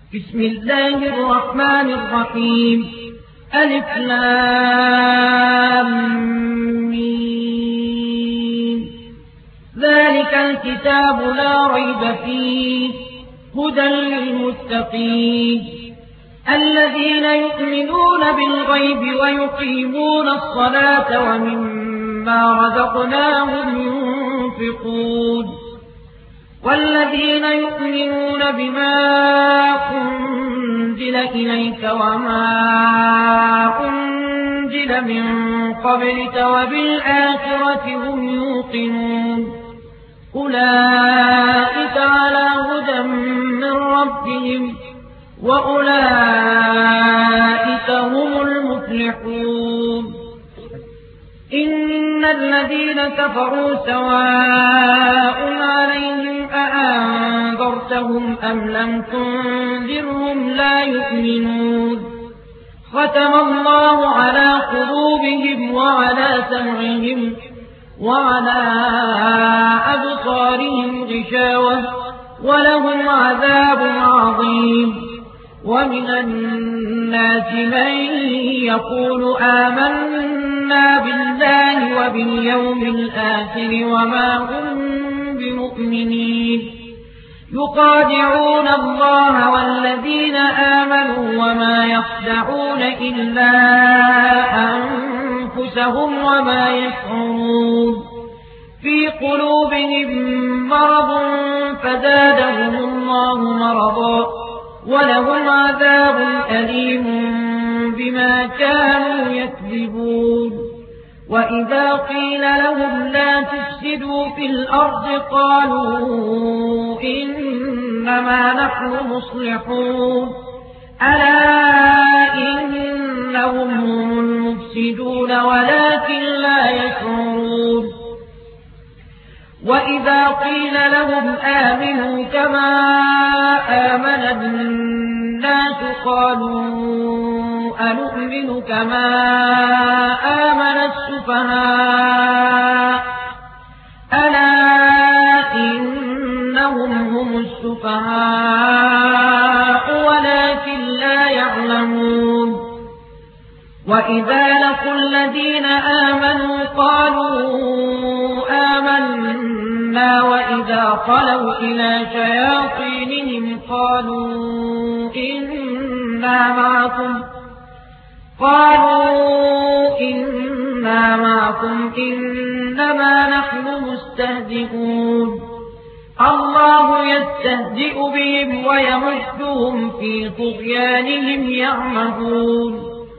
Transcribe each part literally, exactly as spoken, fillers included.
بسم الله الرحمن الرحيم. ألف لام ميم. ذلك الكتاب لا ريب فيه هدى للمتقين الذين يؤمنون بالغيب ويقيمون الصلاة ومما رزقناهم ينفقون والذين يؤمنون بما أنزل إليك وما أنزل من قبلك وبالآخرة هم يوقنون أولئك على هدى من ربهم وأولئك هم المفلحون. إن الذين كفروا سواء عليهم أأنذرتهم أم لم تنذرهم لا يؤمنون. ختم الله على قلوبهم وعلى سمعهم وعلى أبصارهم غشاوة ولهم عذاب عظيم. ومن الناس من يقول آمنا بالله وباليوم الآخر وما هم بمؤمنين يخادعون الله والذين آمنوا وما يخدعون إلا أنفسهم وما يشعرون. في قلوبهم مرض فزادهم الله مرضا ولهم عذاب أليم بما كانوا يكذبون. وإذا قيل لهم لا تفسدوا في الأرض قالوا إنما نحن مصلحون ألا إنهم هم المفسدون ولكن لا يشعرون. وإذا قيل لهم آمنوا كما آمن الناس قالوا أنؤمن كما آمن السفهاء ألا إنهم هم السفهاء ولكن لا يعلمون. وإذا لقوا الذين آمنوا قالوا آمنا وإذا خلوا إلى شياطينهم قالوا إنا معكم قالوا إنا معكم إنما نحن مستهزئون. الله يستهزئ بهم ويمدهم في طغيانهم يعمهون.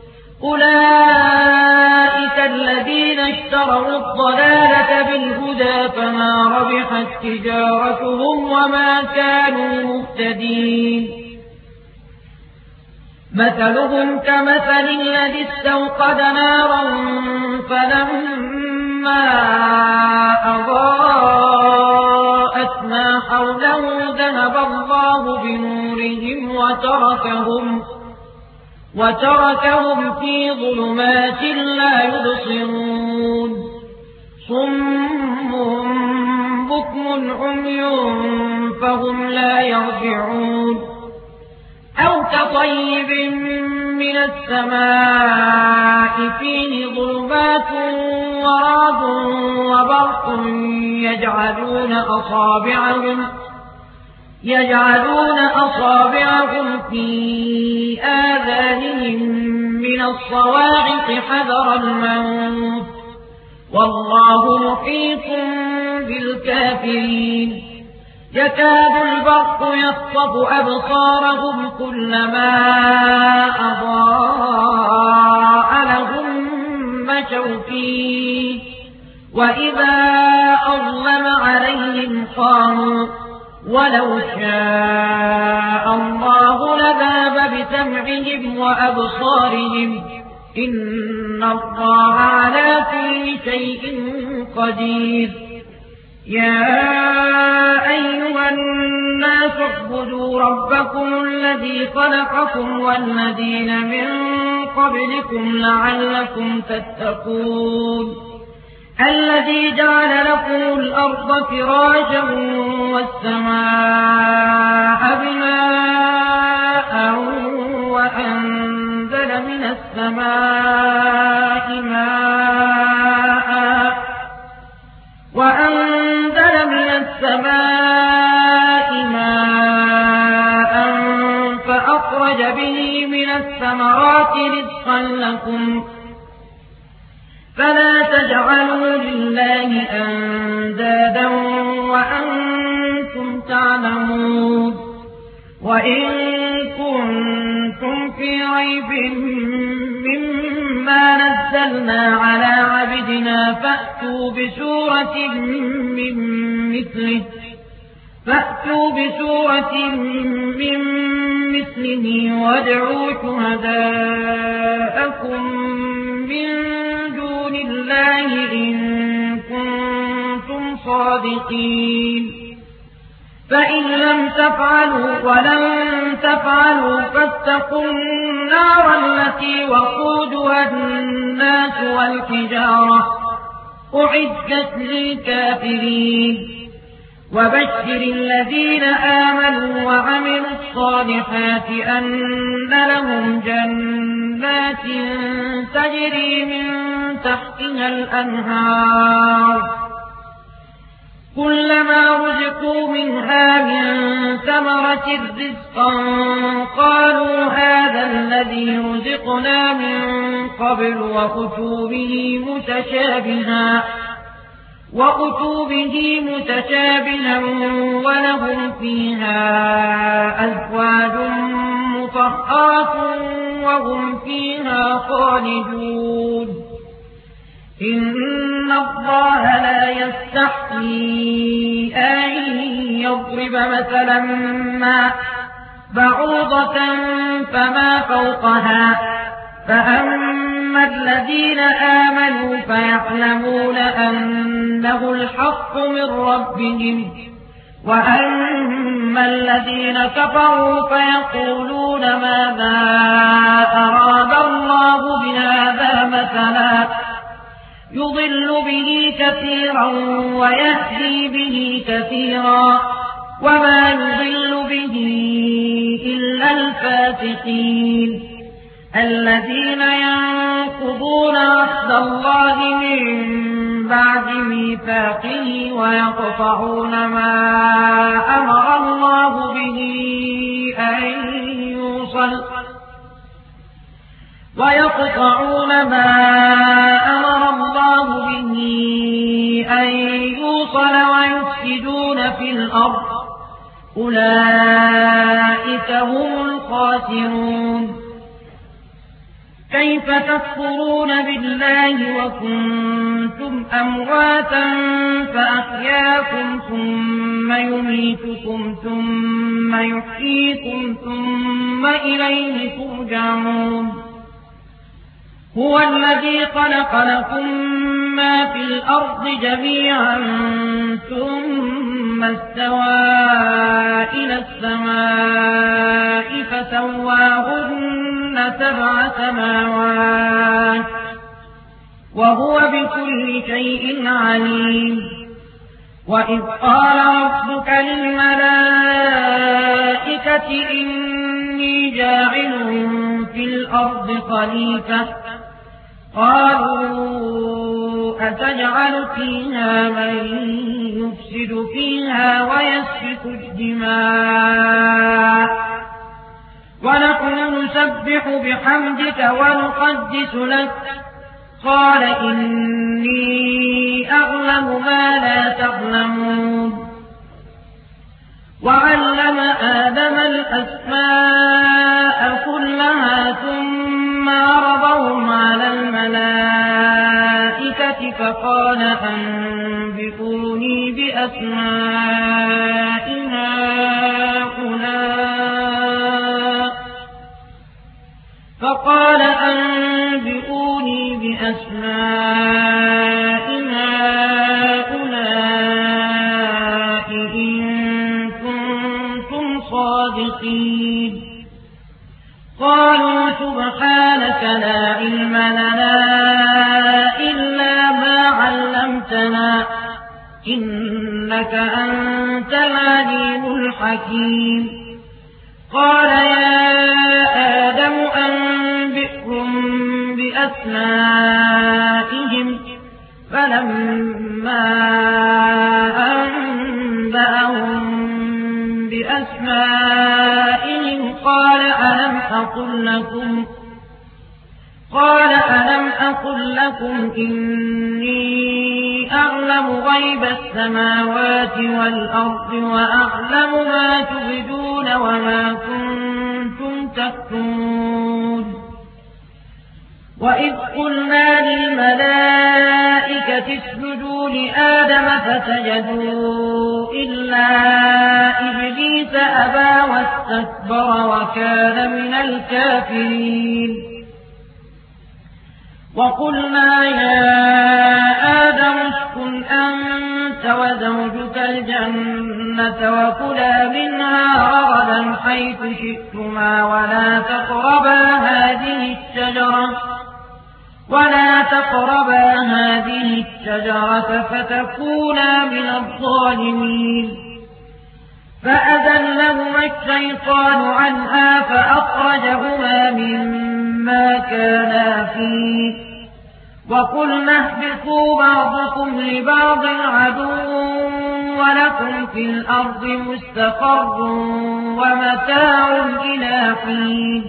أولئك الذين اشتروا الضلالة بالهدى فما ربحت تجارتهم وما كانوا مهتدين. مثلهم كمثل الذي استوقد نارا فلما أضاءت ما حوله ذهب الله بنورهم وتركهم وتركهم في ظلمات لا يبصرون. صم بكم عمي فهم لا يرجعون. أو كطيب من السماء فيه ظلمات ورعد وبرق يجعلون أصابعهم يجعلون أصابعهم في آذانهم من الصواعق حذر الموت والله محيط بالكافرين. يكاد البرق يخطف أبصارهم كلما أضاء لهم مشوا فيه وإذا أظلم عليهم قاموا ولو شاء الله لذهب بسمعهم وأبصارهم إن الله على كل شيء قدير. يا أيها الناس اعبدوا ربكم الذي خلقكم والذين من قبلكم لعلكم تتقون. الذي جعل لكم الأرض فراشا والسماء بناء السماء ماء وأنزل من السماء ماء فأخرج به من الثمرات رزقا لكم فلا تجعلوا لله أندادا وأنتم تعلمون وإن كنتم في ريب مما نزلنا على عبدنا فأتوا بسورة من مثله فأتوا بسورة من مثله وادعوا شهداءكم من دون الله إن كنتم صادقين فإن لم تفعلوا ولن تفعلوا فاتقوا النار التي وقودها الناس والحجارة أعدت للكافرين وبشر الذين آمنوا وعملوا الصالحات أن لهم جنات تجري من تحتها الأنهار كلما رزقوا منها من ثمرة رزقا قالوا هذا الذي رزقنا من قبل وأتوا به متشابها وأتوا به متشابها ولهم فيها أزواج مطهرة وهم فيها خالدون إن الله لا يستحيي أن يضرب مثلا ما بعوضة فما فوقها فأما الذين آمنوا فيعلمون أنه الحق من ربهم وأما الذين كفروا فيقولون ماذا أراد الله بهذا مثلا يضل به كثيرا ويهدي به كثيرا وما يضل به إلا الفاسقين الذين ينقضون عهد الله من بعد ميثاقه ويقطعون ما أمر الله به أن يوصل ويقطعون ما أمر الله به أن يوصل ويفسدون في الأرض أولئك هم الخاسرون كيف تكفرون بالله وكنتم أمواتا فأحياكم ثم يميتكم ثم يحييكم ثم إليه ترجعون هو الذي خلق لكم ما في الأرض جميعا ثم استوى إلى السماء فسواهن سبع سماوات وهو بكل شيء عليم وإذ قال ربك للملائكة إني جاعل في الأرض خليفة قالوا أتجعل فيها من يفسد فيها ويسفك الدماء ونحن نسبح بحمدك ونقدس لك قال إني أعلم ما لا تعلمون وعلم آدم الأسماء كلها ثم عرضهم على الملائكة فقال أنبئوني بأسماء هؤلاء فقال أنبئوني بأسماء هؤلاء إن كنتم صادقين قالوا سبحانك لا علم لنا إلا ما علمتنا إنك أنت العليم الحكيم قال يا آدم أنبئهم بأسمائهم فلما أنبأهم بأسمائهم قال ألم أقل لكم قال ألم أقل لكم إني أعلم غيب السماوات والأرض وأعلم ما تبدون وما كنتم تكتمون وإذ قلنا للملائكة اسجدوا لآدم فسجدوا إلا إبليس أبى واستكبر وكان من الكافرين وقلنا يا آدم اسكن أنت وزوجك الجنة وكلا منها رغدا حيث شئتما ولا تقربا هذه الشجرة ولا تقربا هذه الشجرة فتكونا من الظالمين فأذلهما الشيطان عنها فأخرجهما مما كانا فيه وقلنا اهبطوا بعضكم لبعض عدو ولكم في الأرض مستقر ومتاع إلى حين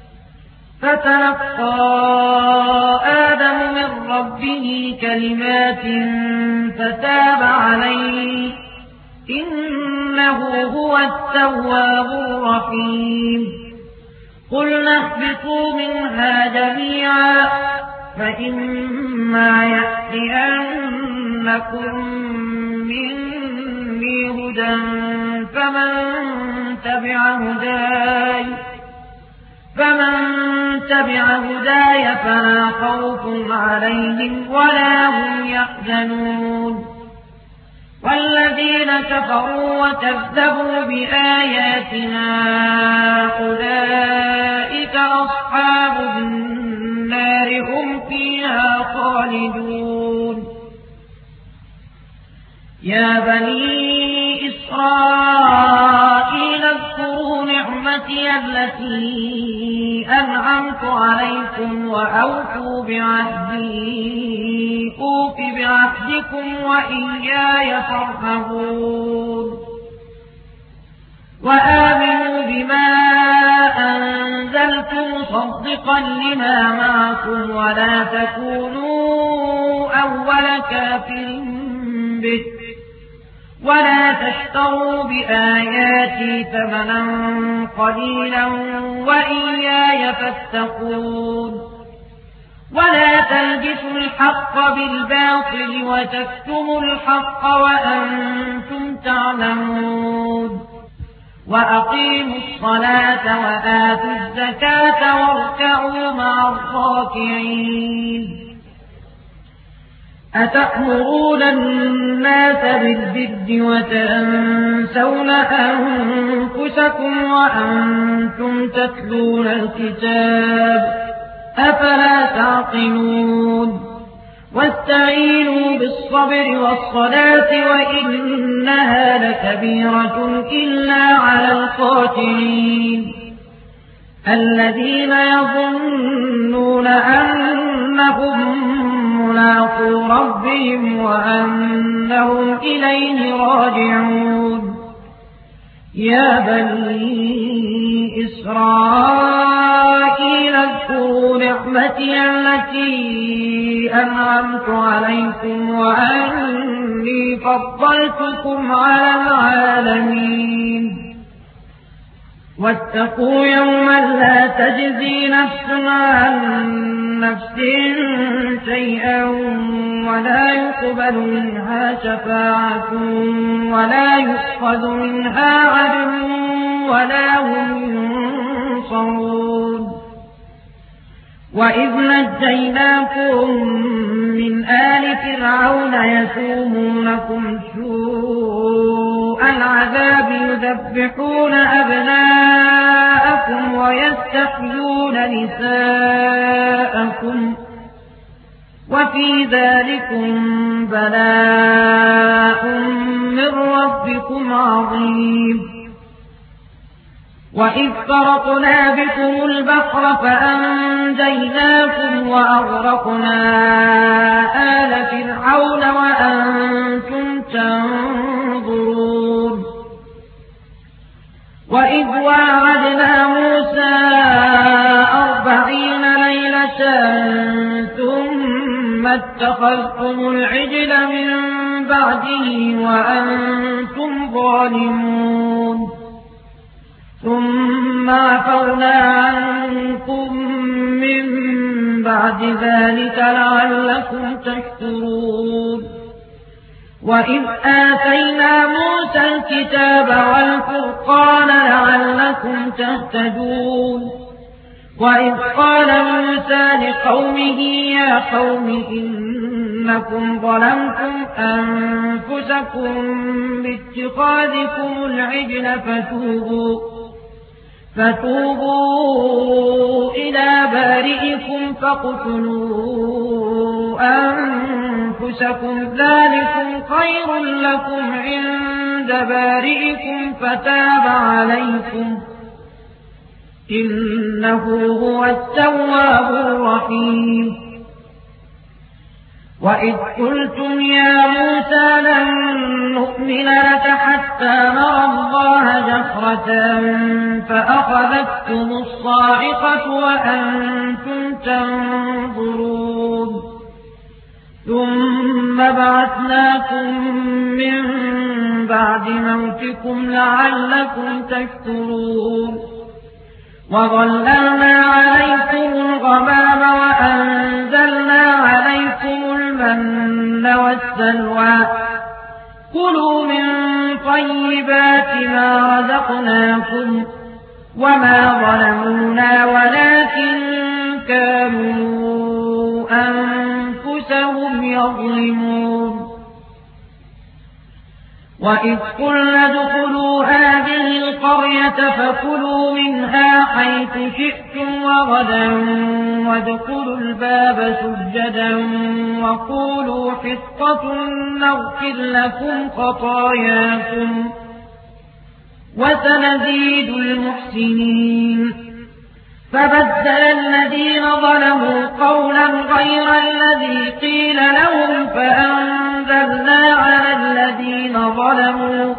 فتلقى آدم من ربه كلمات فتاب عليه إنه هو التواب الرحيم قلنا اهبطوا منها جميعا فإما يأتينكم مني هدى فمن تبع هداي فمن تبع هداي فلا خوف عليهم ولا هم يحزنون والذين كفروا وكذبوا بآياتنا أولئك أصحاب النار هم فيها خالدون يا بني إسرائيل اذكروا نعمتي التي أنعمت عليكم وأوفوا بعهدي أوف بعهدكم وإياي فارهبون وآمنوا بما أنزلت مصدقا لما معكم ولا تكونوا أول كافر به ولا تشتروا بآياتي ثمنا قليلا وإياي فاتقون ولا تلبسوا الحق بالباطل وتكتموا الحق وأنتم تعلمون وأقيموا الصلاة وآتوا الزكاة واركعوا مع الراكعين أتأمرون الناس بالبر وتنسون أنفسكم وأنتم تتلون الكتاب أفلا تعقلون واستعينوا بالصبر والصلاة وإنها لكبيرة إلا على الخاشعين الذين يظنون أنهم ملاقو ربهم وأنهم إليه راجعون يا بني إسرائيل اذكروا نعمتي التي أنعمت عليكم وأني فضلتكم على العالمين واتقوا يوما لا تجزي نفس عن نفس شيئا ولا يقبل منها شفاعة ولا يؤخذ منها عدل ولا هم ينصرون وإذ نجيناكم من آل فرعون يسومونكم سوء العذاب يذبحون أبناءكم ويستحيون نساءكم وفي ذلكم بلاء من ربكم عظيم وإذ فرقنا بكم البحر فأنجيناكم وأغرقنا آل فرعون وأنتم تنظرون وإذ واعدنا موسى أربعين ليلة ثم اتخذتم العجل من بعده وأنتم ظالمون ثم عفونا عنكم من بعد ذلك لعلكم تشكرون وإذ آتينا موسى الكتاب والفرقان لعلكم تهتدون وإذ قال موسى لقومه يا قوم إنكم ظلمتم أنفسكم باتخاذكم العجل فتوبوا فتوبوا إلى بارئكم فاقتلوا أنفسكم ذلكم خير لكم عند بارئكم فتاب عليكم إنه هو التواب الرحيم وإذ قلتم يا موسى لن نؤمن لك حتى نرى الله جهرة فأخذتكم الصاعقة وأنتم تنظرون ثم بعثناكم من بعد موتكم لعلكم تشكرون وظللنا عليكم الغمام وأنزلنا عليكم المن والسلوى كلوا من طيبات ما رزقناكم وما ظلمونا ولكن كانوا أنفسهم يظلمون وإذ قلنا ادخلوا هذه القرية فكلوا منها حيث شئتم وغدا وادخلوا الباب سجدا وقولوا حطة نغفر لكم خطاياكم وسنزيد المحسنين فبدل الذين ظلموا قولا غير الذي قيل لهم فأنزلنا على الذين ظلموا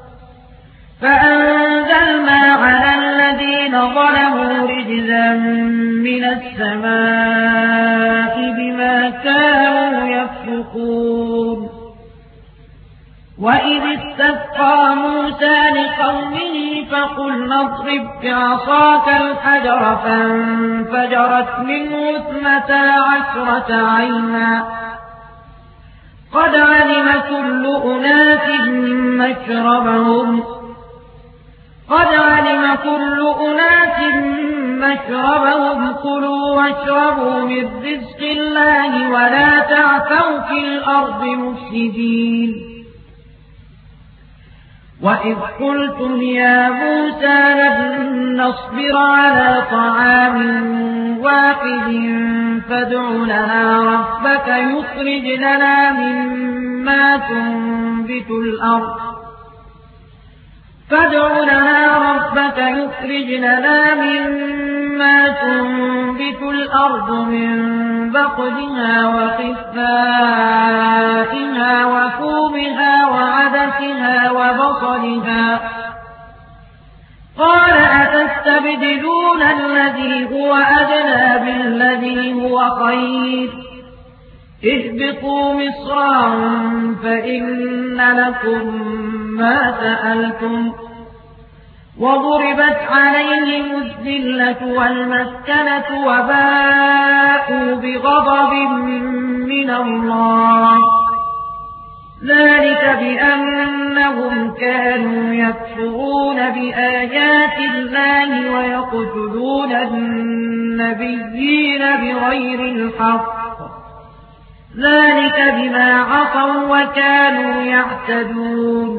فأنزلنا على الذين ظلموا رجزا من السماء بما كانوا يفسقون وإذ استسقى موسى لقومه فقلنا اضرب بعصاك الحجر فانفجرت منه اثنتا عشرة عينا قد علم كل أناس مشربهم قد علم كل أناس مشربهم كلوا واشربوا من رزق الله ولا تعثوا في الأرض مفسدين وإذ قلتم يا موسى لن نصبر على طعام واحد فادع لنا ربك يخرج لنا مما تنبت الأرض فادع لنا ربك يخرج لنا مما تنبت الأرض من بقلها وقثائها وفومها وعدسها وبصلها قال أتستبدلون الذي هو أدنى بالذي هو خير اهبطوا مصرا فإن لكم ما سألتم وضربت عليهم الذلة والمسكنة وباءوا بغضب من الله ذلك بأنهم كانوا يكفرون بآيات الله ويقتلون النبيين بغير الحق ذلك بما عصوا وكانوا يعتدون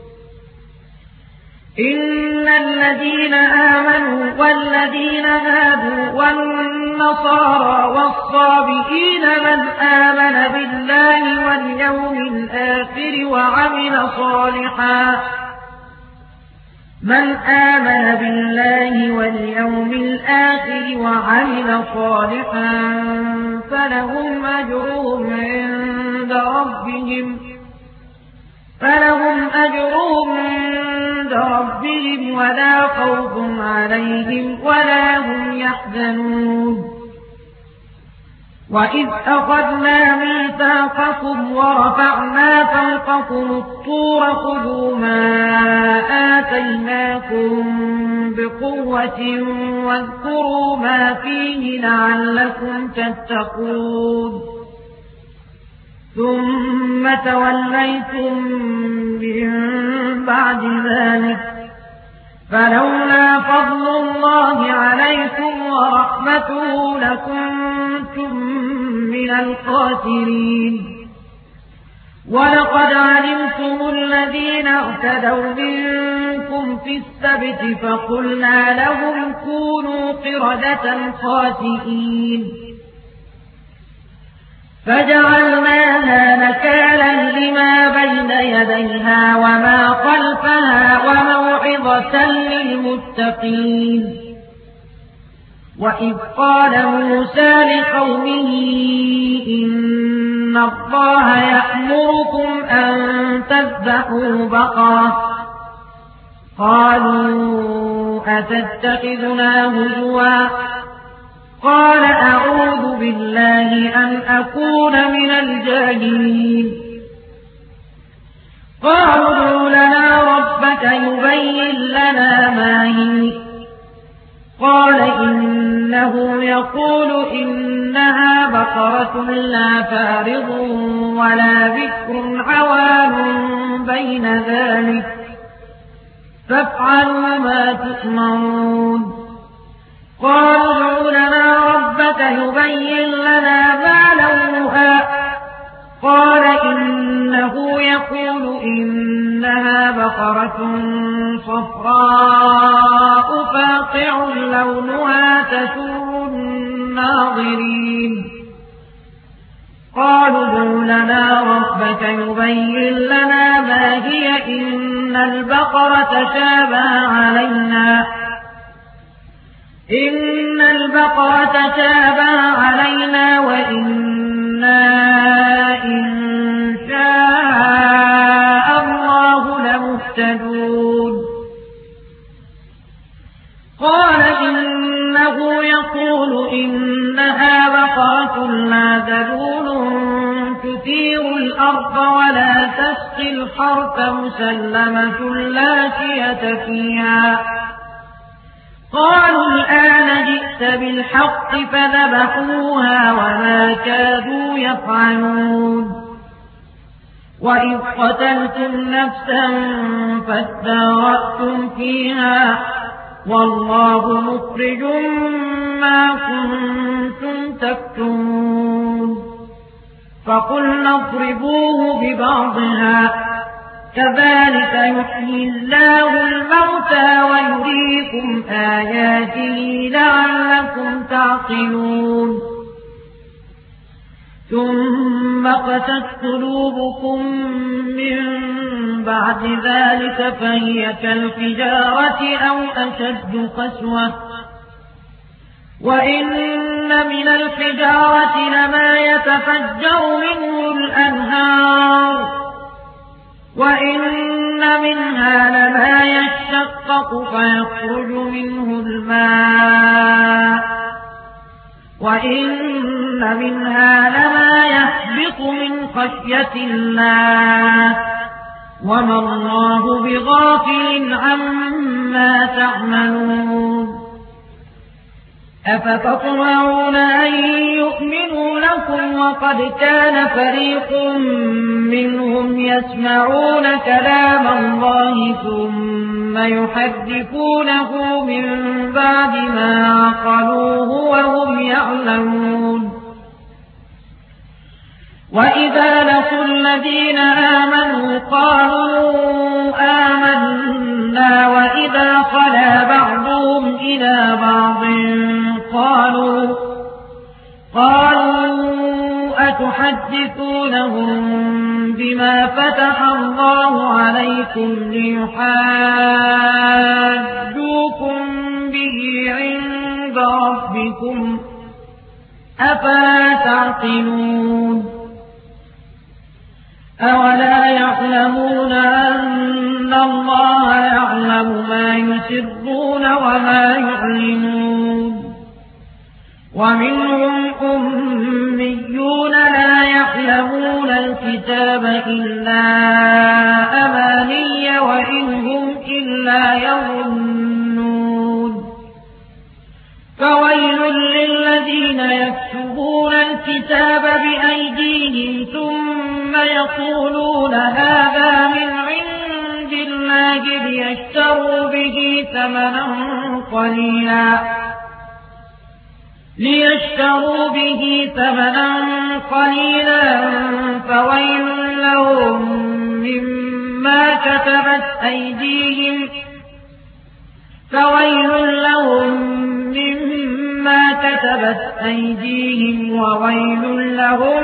إن الذين آمنوا والذين هادوا والنصارى والصابئين من آمن بالله واليوم الآخر وعمل صالحا من آمن بالله واليوم الآخر وعمل صالحا فلهم أجرهم عند ربهم فلهم أجرهم عند ربهم ولا خوف عليهم ولا هم يحزنون. وإذ أخذنا ميثاقكم ورفعنا فوقكم الطور خذوا ما آتيناكم بقوة واذكروا ما فيه لعلكم تتقون. ثم توليتم من بعد ذلك فلولا فضل الله عليكم ورحمته لكنتم من الخاسرين. ولقد علمتم الذين اعتدوا منكم في السبت فقلنا لهم كونوا قردة خاسئين فجعلناها نكالا لما بين يديها وما خلفها وموعظة للمتقين. وإذ قال موسى لقومه إن الله يأمركم أن تذبحوا بقرة قالوا أتتخذنا هزوا قال أعوذ بالله أن أكون من الجاهلين. قالوا ادع لنا ربك يبين لنا ما هي قال إنه يقول إنها بقرة لا فارض ولا بكر عوان بين ذلك فافعلوا ما تؤمرون. قالوا ادع لنا ربك يبين لنا ما لونها قال إنه يقول إنها بقرة صفراء فاقع لونها تسر الناظرين. قالوا ادع لنا ربك يبين لنا ما هي إن البقرة شابه علينا إن البقرة شابه علينا وإنا إن شاء الله لمهتدون. قال إنه يقول إنها بقرة لا ذلول تثير الأرض ولا تسقي الحرث مسلمة لا شية فيها. قالوا الآن جئت بالحق فذبحوها وما كادوا يفعلون. وإذ قتلتم نفسا فادارأتم فيها والله مخرج ما كنتم تكتمون. فقلنا اضربوه ببعضها كذلك يحيي الله الموتى ويريكم آياته لعلكم تعقلون. ثم قست قلوبكم من بعد ذلك فهي كالحجارة أو أشد قسوة وإن من الحجارة لما يتفجر منه الأنهار وإن منها لما يشقق فيخرج منه الماء وإن منها لما يهبط من خشية الله وما الله بغافل عما تعملون. أفتطمعون أن يؤمنوا لكم وقد كان فريق منهم يسمعون كلام الله ثم يحرفونه من بعد ما عقلوه وهم يعلمون. وإذا لقوا الذين آمنوا قالوا آمنا وإذا خلا بعضهم إلى بعض قالوا قالوا أتحدثونهم بما فتح الله عليكم ليحاجوكم به عند ربكم أفلا تعقلون أولا يعلمون أن الله يعلم ما يسرون وما يعلنون ومنهم أميون لا يعلمون الكتاب إلا أماني وإن هم إلا يظنون فويل للذين يكتبون الكتاب بأيديهم ثم يقولون هذا من عند الله ليشتروا به ثمنا قليلا ليشتروا به ثمنا قليلا فويل لهم مما كتبت أيديهم فويل لهم مما كتبت أيديهم وويل لهم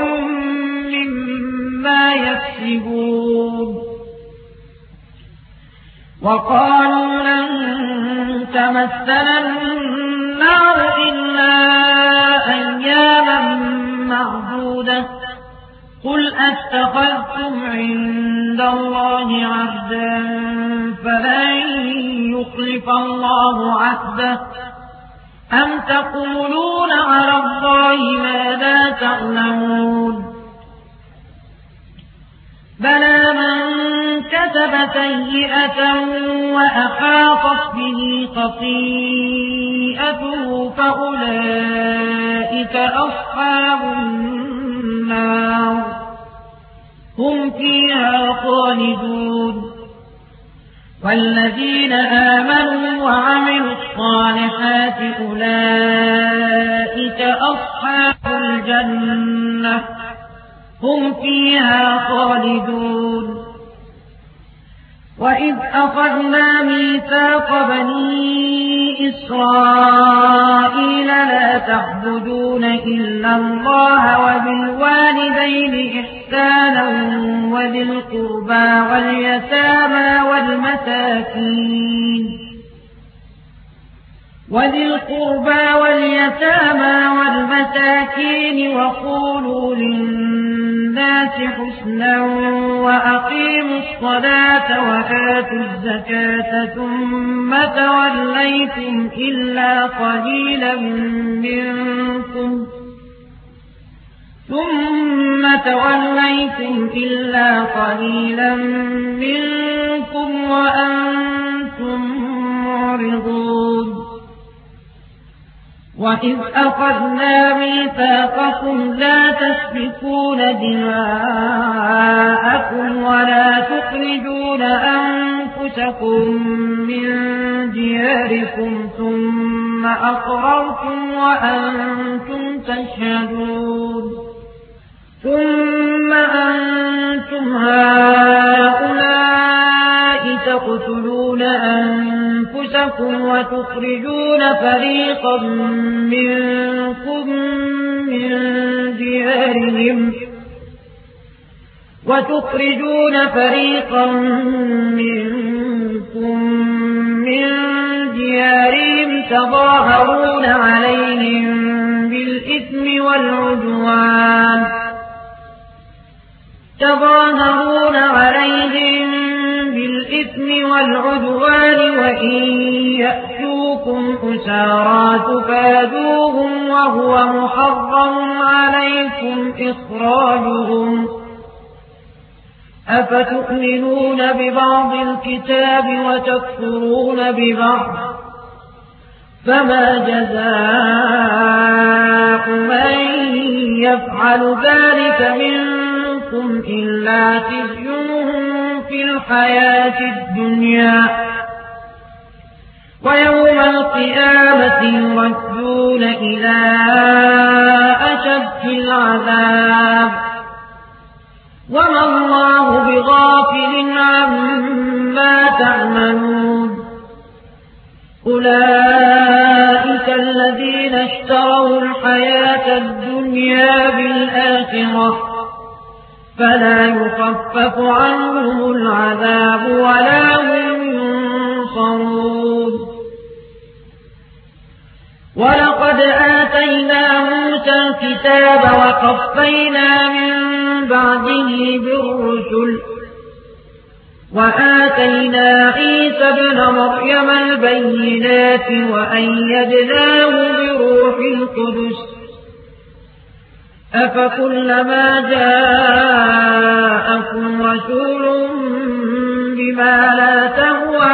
مما يكسبون وقالوا لن تمسنا النار إلا أياما معدودة قل أتخذتم عند الله عهدا فلن يخلف الله عهده أم تقولون على الله ما لا تعلمون بلى من كتب سيئة وأحاطت به خطيئته فأولئك أصحاب النار هم فيها خالدون والذين آمنوا وعملوا الصالحات أولئك أصحاب الجنة هم فيها خالدون وإذ أخذنا ميثاق بني إسرائيل لا تعبدون إلا الله وبالوالدين إحسانا وذي القربى واليتامى والمساكين وذي القربى واليتامى والمساكين وقولوا للناس حسنا وأقيموا الصلاة وآتوا الزكاة ثم توليتم إلا قليلا منكم ثم توليتم إلا قليلا منكم وأنتم معرضون وإذ أخذنا ميثاقكم لا تسفكون دماءكم ولا تخرجون أنفسكم من دياركم ثم أقررتم وأنتم تشهدون ثم أنتم هؤلاء تقتلون أنفسكم وتخرجون فريقا منكم من ديارهم وتخرجون فريقا منكم من ديارهم تظاهرون عليهم بالإثم والعدوان تظاهرون عليهم بالإثم والعدوان وإن يأتوكم أسارى تفادوهم وهو محرم عليكم إخراجهم أفتؤمنون ببعض الكتاب وتكفرون ببعض فما جزاء من يفعل ذلك منكم إلا خزي في الحياة الدنيا ويوم القيامة يردون إلى أشد العذاب وما الله بغافل عما تعملون أولئك الذين اشتروا الحياة الدنيا بالآخرة فلا يخفف يخفف عنهم العذاب ولا هم ينصرون. ولقد آتينا موسى الكتاب وقفينا من بعده بالرسل وآتينا عيسى ابن مريم البينات وأيدناه بروح القدس أفكلما جاءكم رسول بما لا تهوى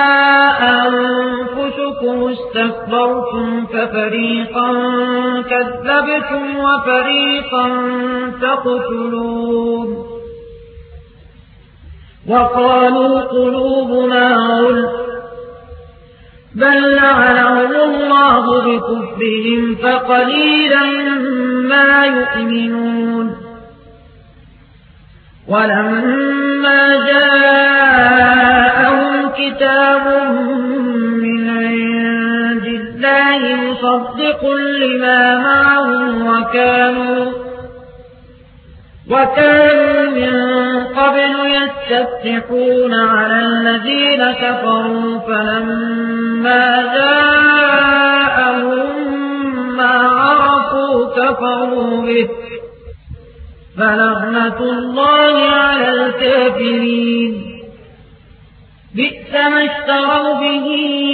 أنفسكم استكبرتم ففريقا كذبتم وفريقا تقتلون. وقالوا قلوبنا غلف بل لعنهم الله بكفرهم فقليلا ما يؤمنون. ولما جاءهم كتاب من عند الله مصدق لما معهم وكانوا وكانوا من قبل يستفتحون على الذين كفروا فلما جاءهم ما عرفوا كفروا به فلعنة الله على الكافرين. بئس ما اشتروا به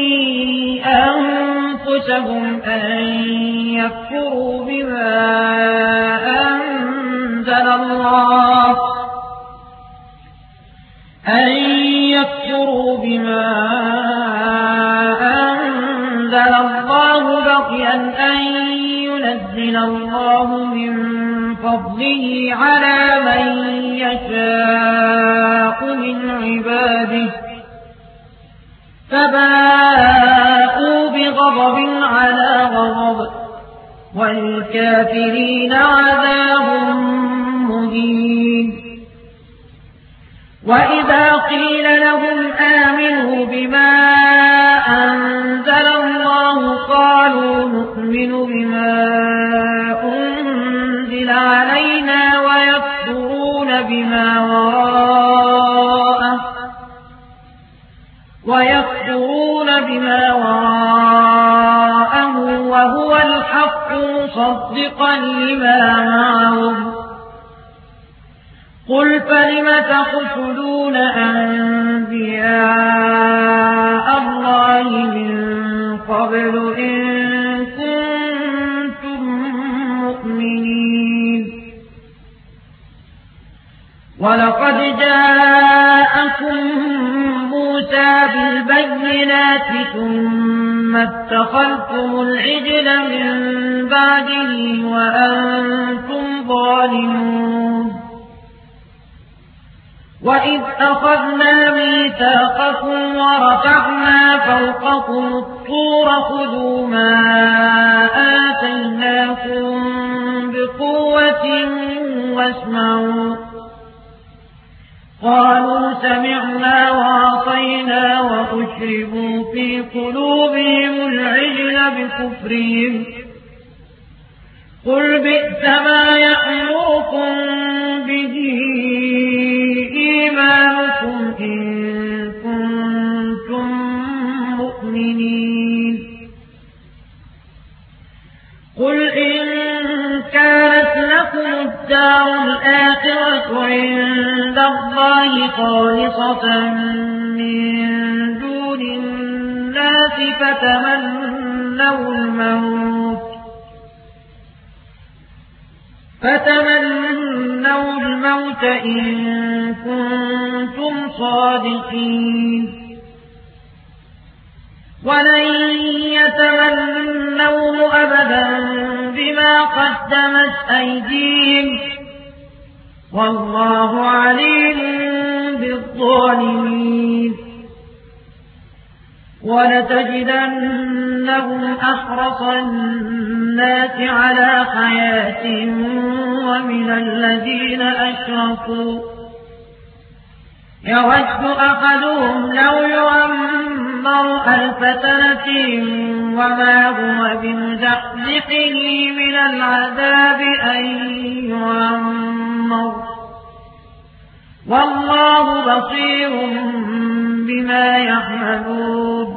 أنفسهم أن يكفروا بما أنزل الله أن يكفروا بما أنزل الله بغيا أن ينزل الله من فضله على من يشاء من عباده فباءوا بغضب على غضب والكافرين عذاب مهين. وإذا قيل لهم آمنوا بما أنزل الله قالوا نؤمن بما أنزل علينا ويكفرون بما وراءه ويكفرون بما وراءه وهو الحق مصدقا لما معهم. قل فلم تقتلون أنبياء الله من قبل إن كنتم مؤمنين. ولقد جاءكم موسى بالبينات ثم اتخذتم العجل من بعده وأنتم ظالمون. وإذ أخذنا ميثاقكم ورفعنا فوقكم الطور خذوا ما آتيناكم بقوة واسمعوا. قالوا سمعنا وعصينا وأشربوا في قلوبهم العجل بكفرهم. قل بئس ما يأمركم به إيمانكم إن كنتم مؤمنين. قل إن كانت لكم الدار الآخرة عند الله خالصة من دون الناس فتمنوا الموت فتمنوا الموت إن كنتم صادقين. ولن يتمنوه أبدا بما قدمت أيديهم والله عليم بالظالمين. ولتجدنهم أحرص الناس على حياة ومن الذين أشركوا يود أحدهم لو يعمر ألف سنة وما هو بمزحزحه من العذاب أن يعمر والله بصير بما يعملون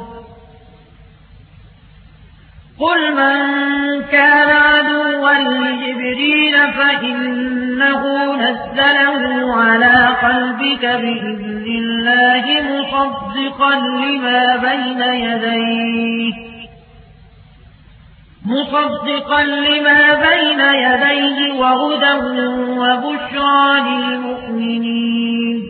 قل من كان عدوا لجبريل فإنه نزله على قلبك بإذن الله مصدقا لما بين يديه مصدقا لما بين يديه وهدى وبشرى للمؤمنين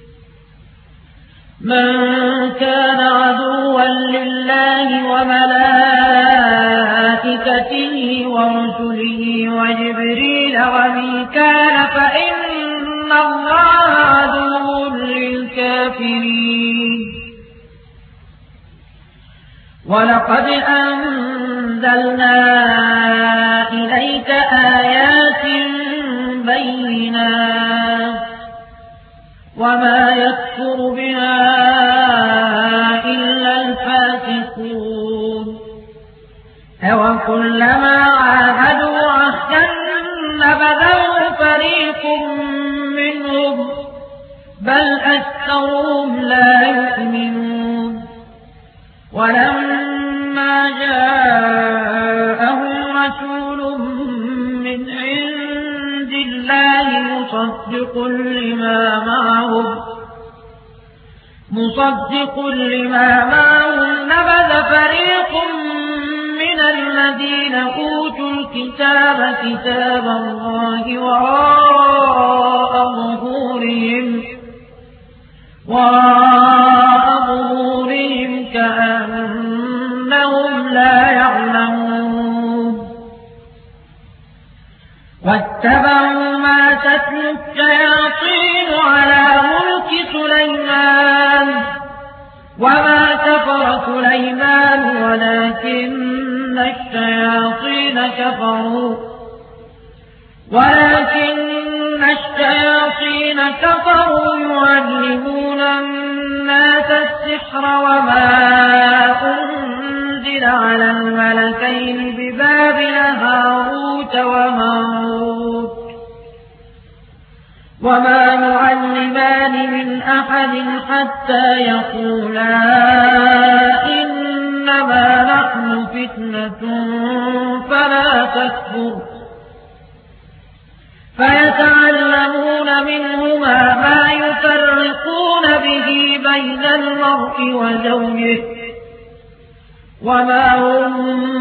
من كان عدوا لله وملائكته ورسله وجبريل وميكال فإن الله عدو للكافرين ولقد أنزلنا إليك آيات بينات وما يكفر بها إلا الفاسقون أوكلما عاهدوا عهدا نبذه فريق منهم بل أكثرهم لا يؤمنون ولما جاءهم رسول من عند الله مصدق لما معهم مصدق لما معهم نبذ فريق من الذين أوتوا الكتاب كتاب الله وراء ظهورهم وراء ظهورهم كأنهم لا يعلمون واتبعوا ما تتلو الشياطين على ملك سليمان وما كفر سليمان ولكن الشياطين كفروا ولكن الشياطين كفروا يعلمون الناس السحر وما أنزل على الملكين ببابل هاروت وماروت وما يعلمان من أحد حتى يقولا إنما نحن فتنة فلا تكفر فيتعلمون منهما ما يفرقون به بين المرء وزوجه وما هم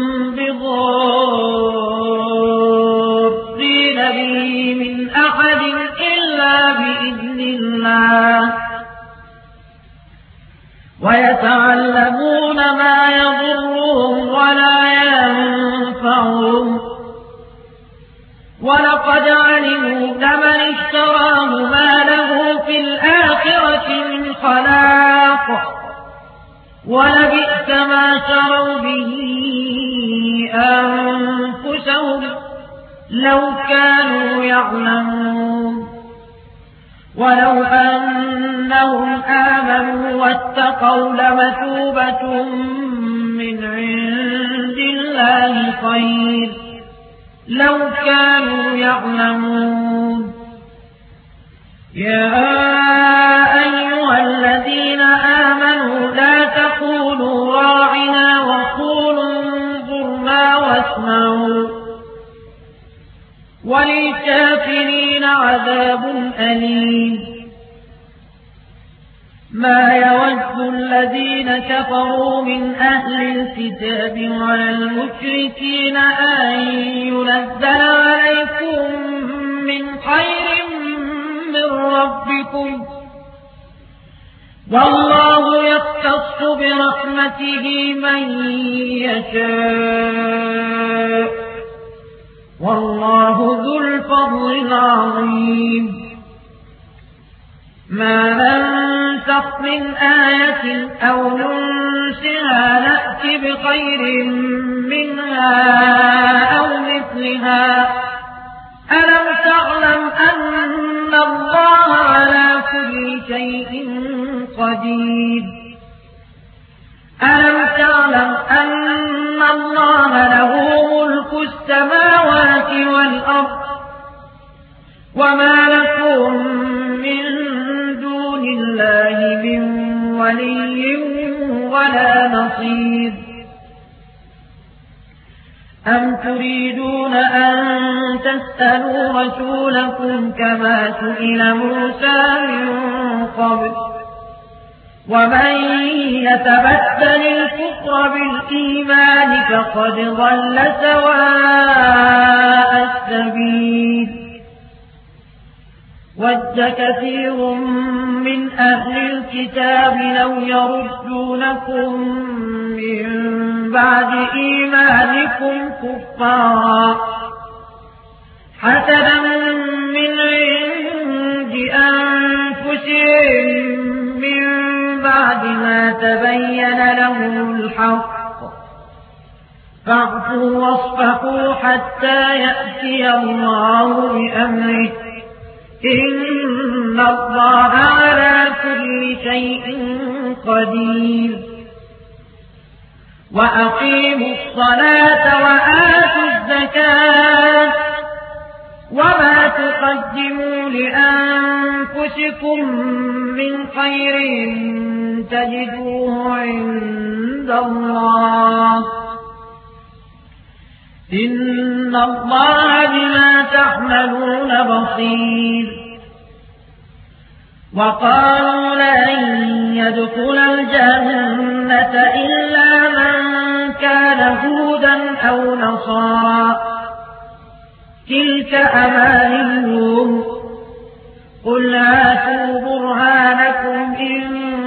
بضارين به من أحد إلا بإذن الله ويتعلمون ما يضرهم ولا ينفعهم ولقد علموا لمن اشتراه ما له في الآخرة من خلاق ولبئس ما شروا به أنفسهم لو كانوا يعلمون ولو أنهم آمنوا واتقوا لمثوبة من عند الله خير لو كانوا يعلمون يا أيها الذين آمنوا لا تقولوا راعنا وقولوا انظرنا واسمعوا وللكافرين عذاب أليم ما يود الذين كفروا من أهل الكتاب ولا المشركين أن ينزل عليكم من خير من ربكم والله يختص برحمته من يشاء والله ذو الفضل العظيم ما ننسخ من آية أو ننسها نأتي بخير منها أو مثلها ألم تعلم أن الله على كل شيء قدير ألم تعلم أن الله له ملك السماوات والأرض وما لكم من ولي ولا نصير. أم تريدون أن تسألوا رسولكم كما سئل موسى من قبل ومن يتبدل الكفر بالإيمان فقد ضل سواء السبيل. ود كثير من أهل الكتاب لو يردونكم من بعد إيمانكم كفارا حسدا من عند أنفسهم من بعد ما تبين لهم الحق فاعفوا واصفحوا حتى يأتي الله بأمره إن الله على كل شيء قدير. وأقيموا الصلاة وآتوا الزكاة وما تقدموا لأنفسكم من خير تجدوه عند الله إن الله بما تعملون بصير. وقالوا لن يدخل الجنة إلا من كان هودا أو نصارى تلك أمانيهم قل هاتوا برهانكم إن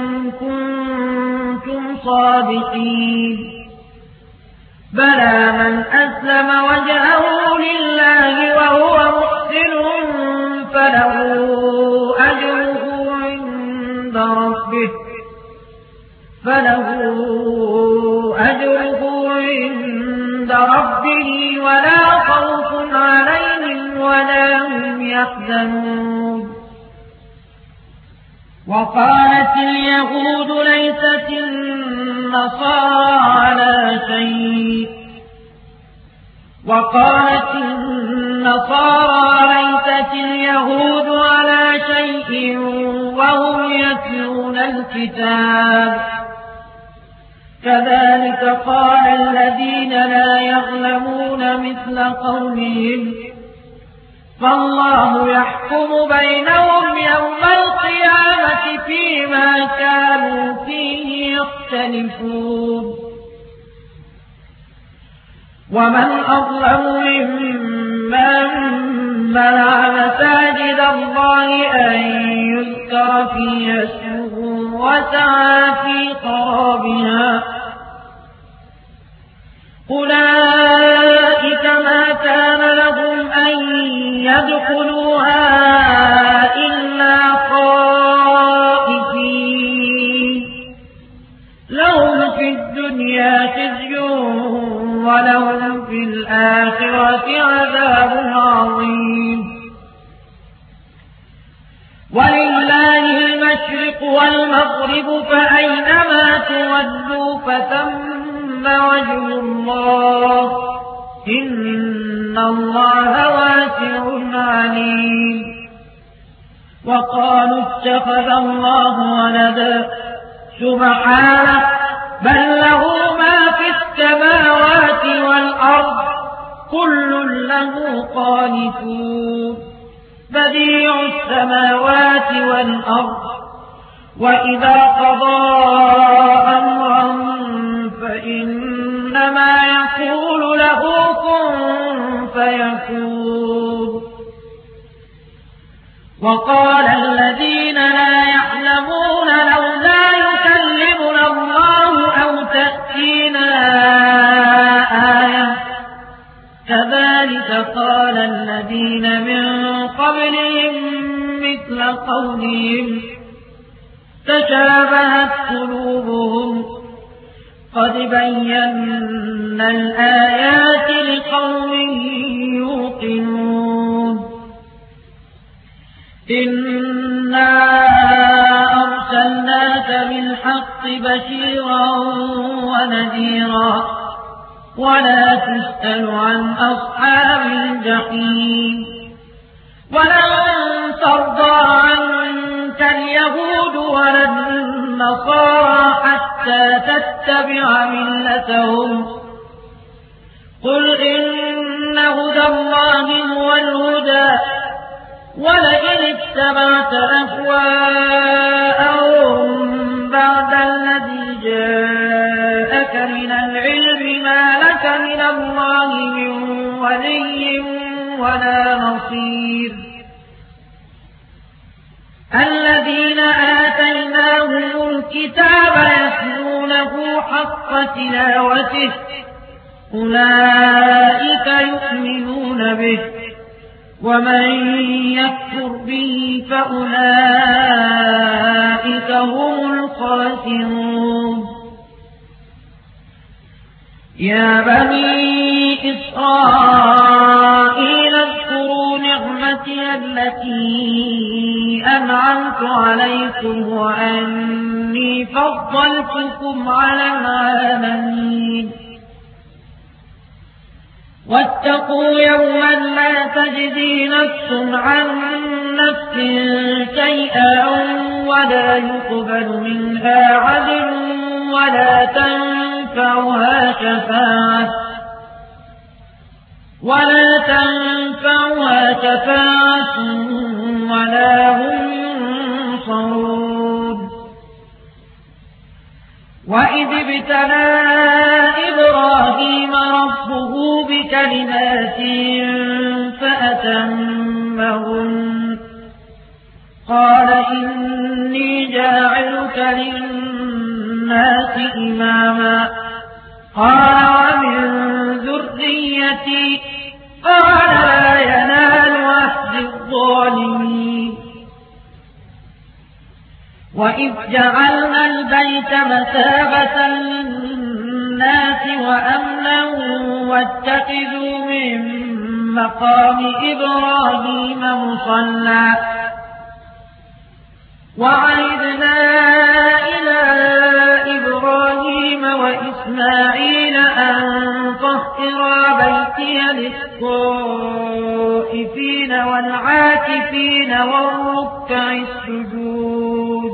كنتم صادقين. بلى من أسلم وجهه لله وهو محسن فله أجره عند ربه فله أجره عند ربه ولا خوف عليهم ولا هم يحزنون. وقالت اليهود ليست النصارى على شيء وقالت النصارى ليست اليهود على شيء وهم يتلون الكتاب كذلك قال الذين لا يعلمون مثل قولهم فالله يحكم بينهم يوم القيامة فيما كانوا فيه يختلفون. ومن أظلم ممن منع مساجد الله أن يذكر فيها اسمه وسعى في خرابها أولئك ما كان لهم أن يدخلوها إلا خائفين لهم في الدنيا خزي ولهم في الآخرة عذاب عظيم. ولله المشرق والمغرب فأينما تولوا فثم وجه الله إن الله واسع عليم. وقالوا اتخذ الله ولدا سبحانه بل له ما في السماوات والأرض كل له قانتون بديع السماوات والأرض وإذا قضى أمرا فإنما يقول له كن فيكون. وقال الذين لا يعلمون لولا يكلمنا الله أو تأتينا آية كذلك قال الذين من قبلهم مثل قولهم تشابهت قلوبهم قد بينا الآيات لقوم يوقنون. إنا أرسلناك بالحق بشيرا ونذيرا ولا تسأل عن أصحاب الجحيم. ولن ترضى عنك اليهود ولا النصارى حتى تتبع ملتهم قل إن هدى الله هو الهدى ولئن اتبعت أهواءهم بعد الذي جاءك من العلم ما لك من الله من ولي ولا نصير الذين آتيناهم الكتاب يتلونه حق تلاوته أولئك يؤمنون به ومن يكفر به فأولئك هم الخاسرون يا بني إسرائيل اذكروا نعمتي التي أنعمت عليكم وأني فضلتكم على العالمين واتقوا يوما لا تجزي نفس عن نفس شيئا ولا يقبل منها عدل ولا تنفعها شفاعة ولا تنفعها شفاعة ولا هم ينصرون وإذ ابتلى إبراهيم ربه بكلمات فأتمهن قال إني جاعلك للناس إماما قال ومن ذريتي قال لا ينال عهد الظالمين وإذ جعلنا البيت مثابة للناس وأمنا واتخذوا من مقام إبراهيم مصلى وعهدنا إلى إبراهيم وإسماعيل أن طهرا بيتي للطائفين والعاكفين والركع السجود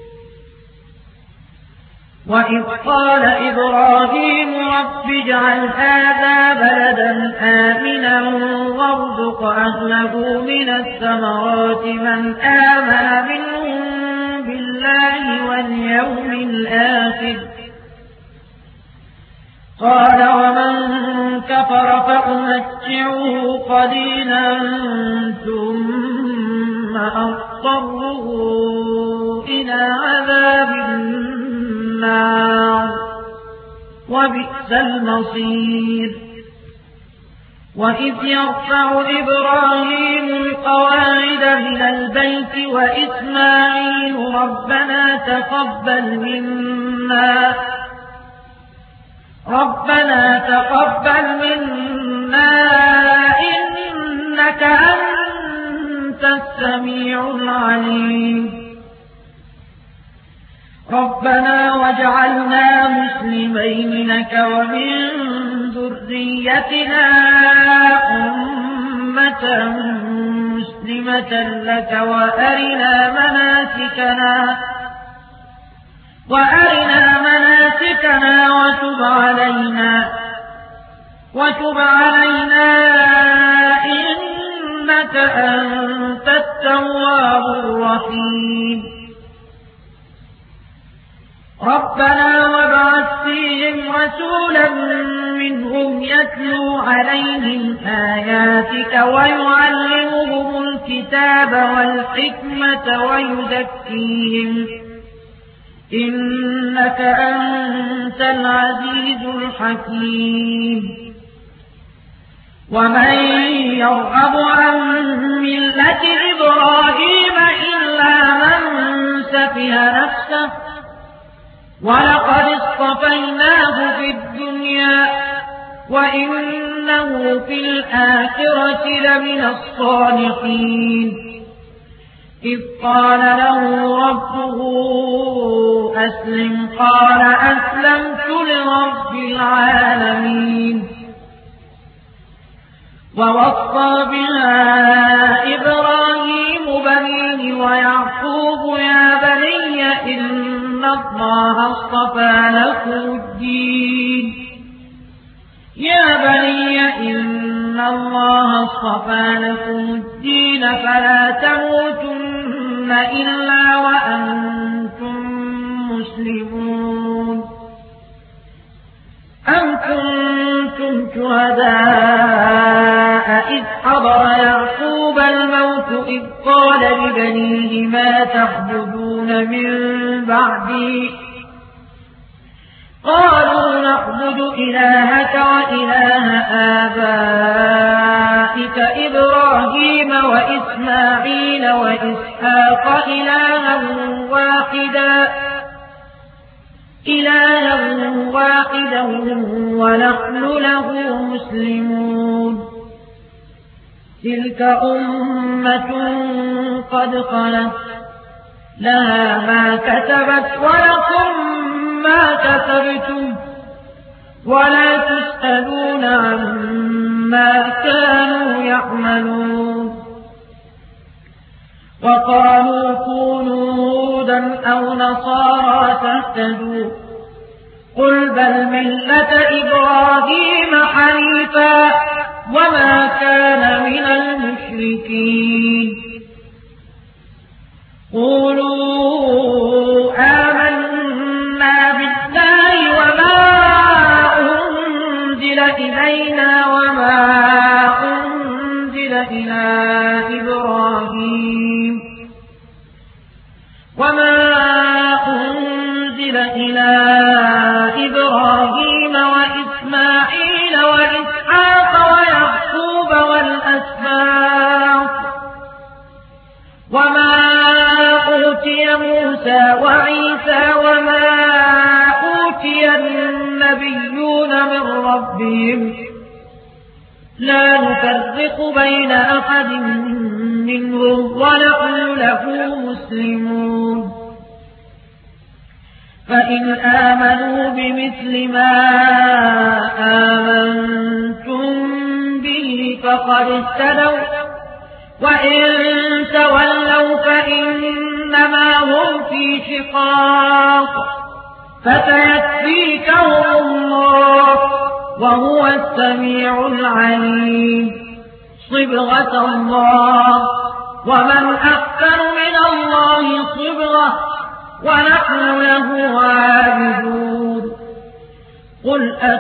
وإذ قال إبراهيم رب اجعل هذا بلدا آمنا وارزق أهله من الثمرات من آمن منهم بالله واليوم الآخر قال ومن كفر فأمتعه قليلا ثم أضطره إلى عذاب النار وبئس المصير وإذ يرفع إبراهيم القواعد من البيت وإسماعيل ربنا تقبل منا ربنا تقبل منا إنك أنت السميع العليم ربنا واجعلنا مسلمين لك ومن ذريتنا أمة مسلمة لك وأرنا مناسكنا وأرنا مناسكنا وتب علينا وتب علينا إنك أنت التواب الرحيم ربنا وابعث فيهم رسولا منهم يتلو عليهم آياتك ويعلمهم الكتاب والحكمة ويزكيهم إنك أنت العزيز الحكيم ومن يرغب عن ملة إبراهيم إلا من سفه نفسه ولقد اصطفيناه في الدنيا وإنه في الآخرة لمن الصالحين إذ قال له ربه أسلم قال أسلمت لرب العالمين ووصى بها إبراهيم بنيه ويعقوب يا الله اصطفى لكم الدين يا بني إن الله اصطفى لكم الدين فلا تموتن إلا وأنتم مسلمون أم كنتم شهداء إذ حضر يعقوب الموت إذ قال لبنيه ما تعبدون من بعدي قالوا نعبد إلهك وإله آبائك إبراهيم وإسماعيل وإسحاق إلها واحدا إلها واحدا ونحن له مسلمون تلك أمة قد خلت لها ما كسبت ولكم ما كسبتم ولا تسألون عما كانوا يعملون وقالوا كونوا هودا أو نصارى تهتدوا قل بل ملة إبراهيم حنيفا وما كان من المشركين قولوا آمنا بالله وما أنزل إلينا وما أنزل إلى إبراهيم وما أنزل إلى إبراهيم وإسماعيل وإسحاق ويعقوب والأسباط وما أوتي موسى وعيسى وما أوتي النبيون من ربهم لا نفرق بين أحد منهم ونحن له مسلمون فإن آمنوا بمثل ما آمنتم به فقد اهتدوا وإن تولوا فإنما هم في شقاق فسيكفيكهم الله وهو السميع العليم صبغة الله ومن أحسن من الله صبغة ونحن له عابدون قل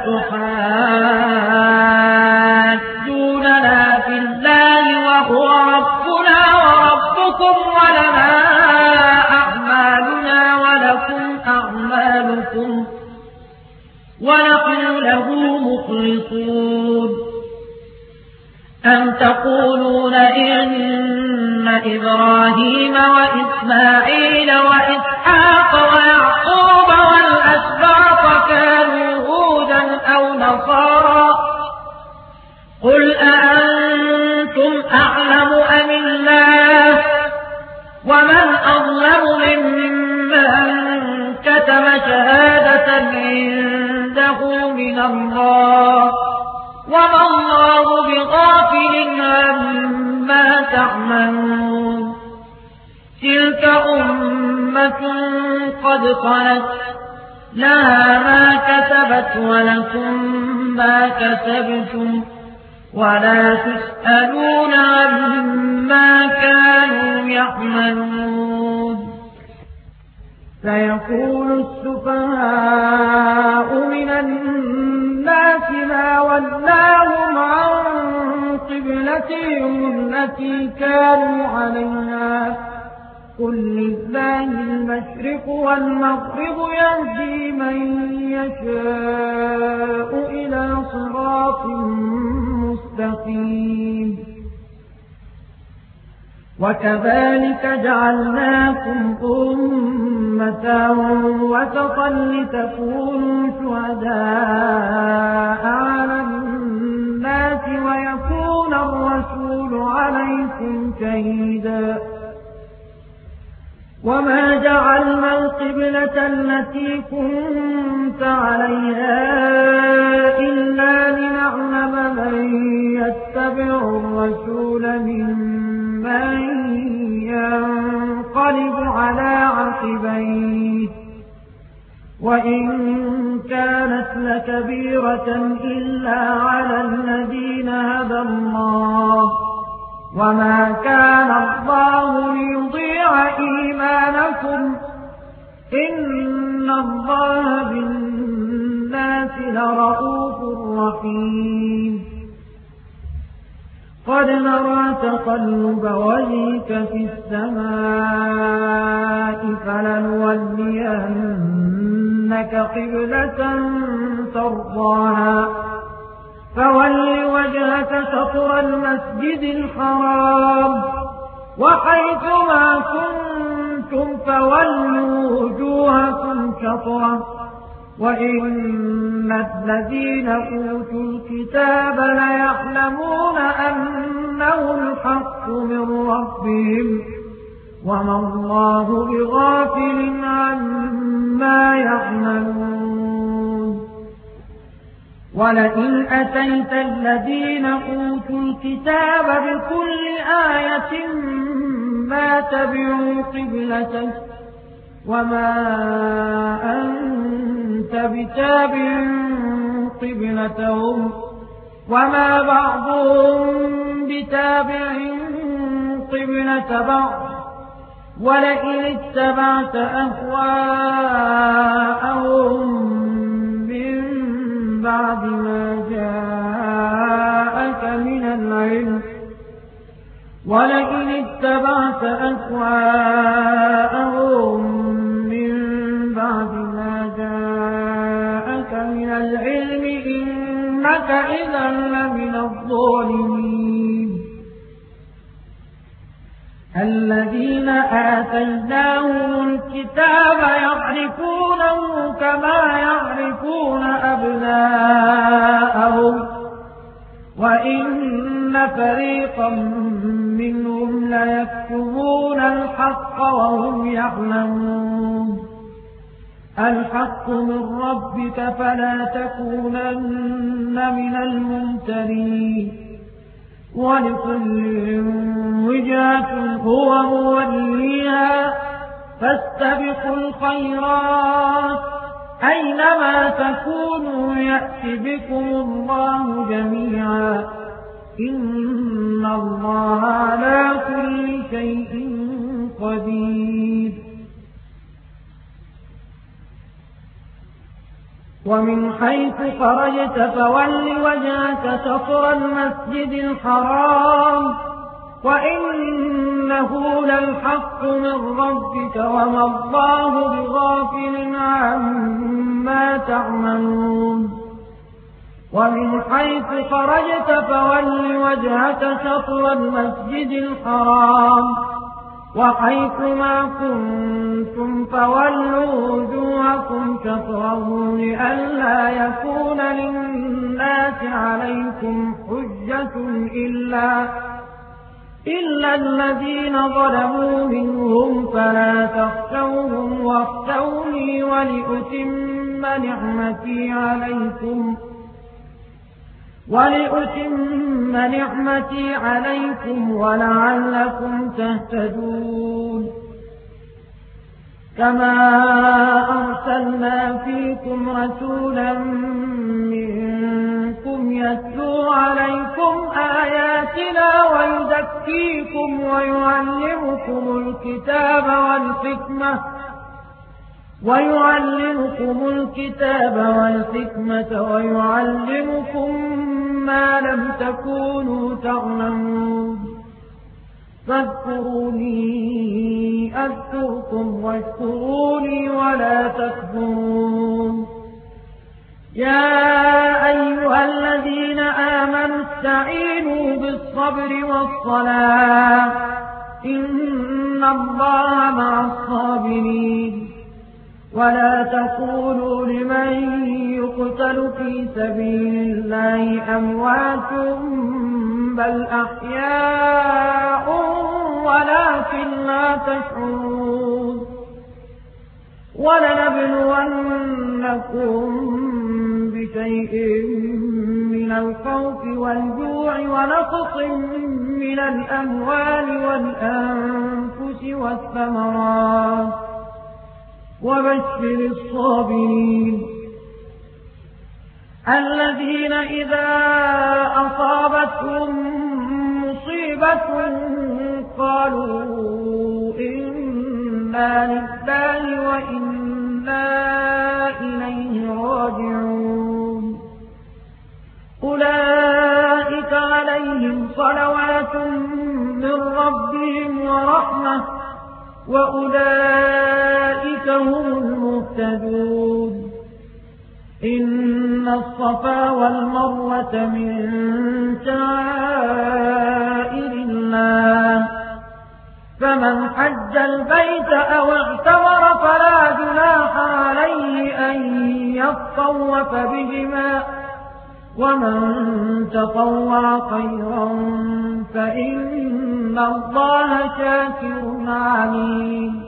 أتحاجوننا في الله وهو ربنا وربكم ولنا أعمالنا ولكم أعمالكم ونحن له مخلصون أم تقولون إن إبراهيم وإسماعيل وإسحاق ويعقوب والأسباط كانوا هودا أو نصارى قل أأنتم أعلم أم الله ومن أظلم ممن كتم شهادة عنده من الله وما الله بغافل عما تعملون تلك أمة قد خلت لها ما كسبت ولكم ما كسبتم ولا تسألون عما كانوا يعملون سيقول السفهاء من الناس ما ولاهم عن قبلتهم التي كانوا عليها قل لله المشرق والمغرب يهدي من يشاء إلى صراط مستقيم وكذلك جعلناكم أمة وسطا لتكونوا شهداء على الناس ويكون الرسول عليكم شهيدا وما جعلنا القبلة التي كنت عليها إلا لنعلم من يتبع الرسول ممن ينقلب على عقبيه فريضة إلا على الذين هدى الله وما كان الله ليضيع إيمانكم إن الله بالناس لرءوف رحيم قد نرى تقلب وجهك في السماء فلنولينك قبلة ترضاها فول وجهك شطر المسجد الحرام وحيثما كنتم فولوا وجوهكم شطره وإن الذين أوتوا الكتاب ليعلمون أنه الحق من ربهم وما الله بغافل عما يعملون ولئن أتيت الذين أوتوا الكتاب بكل آية ما تبعوا قبلتك وما أنت بتابع قبلتهم وما بعضهم بتابع قبلة بعض ولئن اتبعت أهواءهم من بعد ما جاءك من العلم ولئن اتبعت أهواءهم بعد ما جاءك من العلم إنك إذا لمن الظالمين الذين آتيناهم الكتاب يعرفونه كما يعرفون أبناءهم وإن فريقا منهم ليكتمون الحق وهم يعلمون الحق من ربك فلا تكونن من الممترين ولكل وجهة هو موليها فاستبقوا الخيرات أينما تكونوا يأتي بكم الله جميعا إن الله على كل شيء قدير ومن حيث خرجت فول وجهك شطر المسجد الحرام وإنه للحق من ربك وما الله بغافل عما تعملون ومن حيث خرجت فول وجهك شطر المسجد الحرام وحيثما كنتم فولوا وجوهكم شطره لئلا يكون للناس عليكم حجة إلا إلا الذين ظلموا منهم فلا تخشوهم واخشوني ولأتم نعمتي عليكم ولأتم نعمتي عليكم ولعلكم تهتدون كما أرسلنا فيكم رسولا منكم يتلو عليكم آياتنا ويزكيكم ويعلمكم الكتاب والحكمة ويعلمكم الكتاب والحكمة ويعلمكم ما لم تكونوا تعلمون فاذكروني أذكركم واشكروني ولا تكفرون يا أيها الذين آمنوا استعينوا بالصبر والصلاة إن الله مع الصابرين ولا تقولوا لمن يقتل في سبيل الله أموات بل أحياء ولكن لا تشعرون ولنبلونكم بشيء من الخوف والجوع ونقص من الأموال والأنفس والثمرات وبشر الصابرين الذين إذا أصابتهم مصيبة قالوا إنا لله وإنا إليه راجعون أولئك عليهم صلوات من ربهم ورحمة وأولئك هم المهتدون إن الصفا والمروة من شعائر الله فمن حج البيت أو اعتمر فلا جناح عليه أن يطوف بهما ومن تطوع خيرا فإن الله شاكر عليم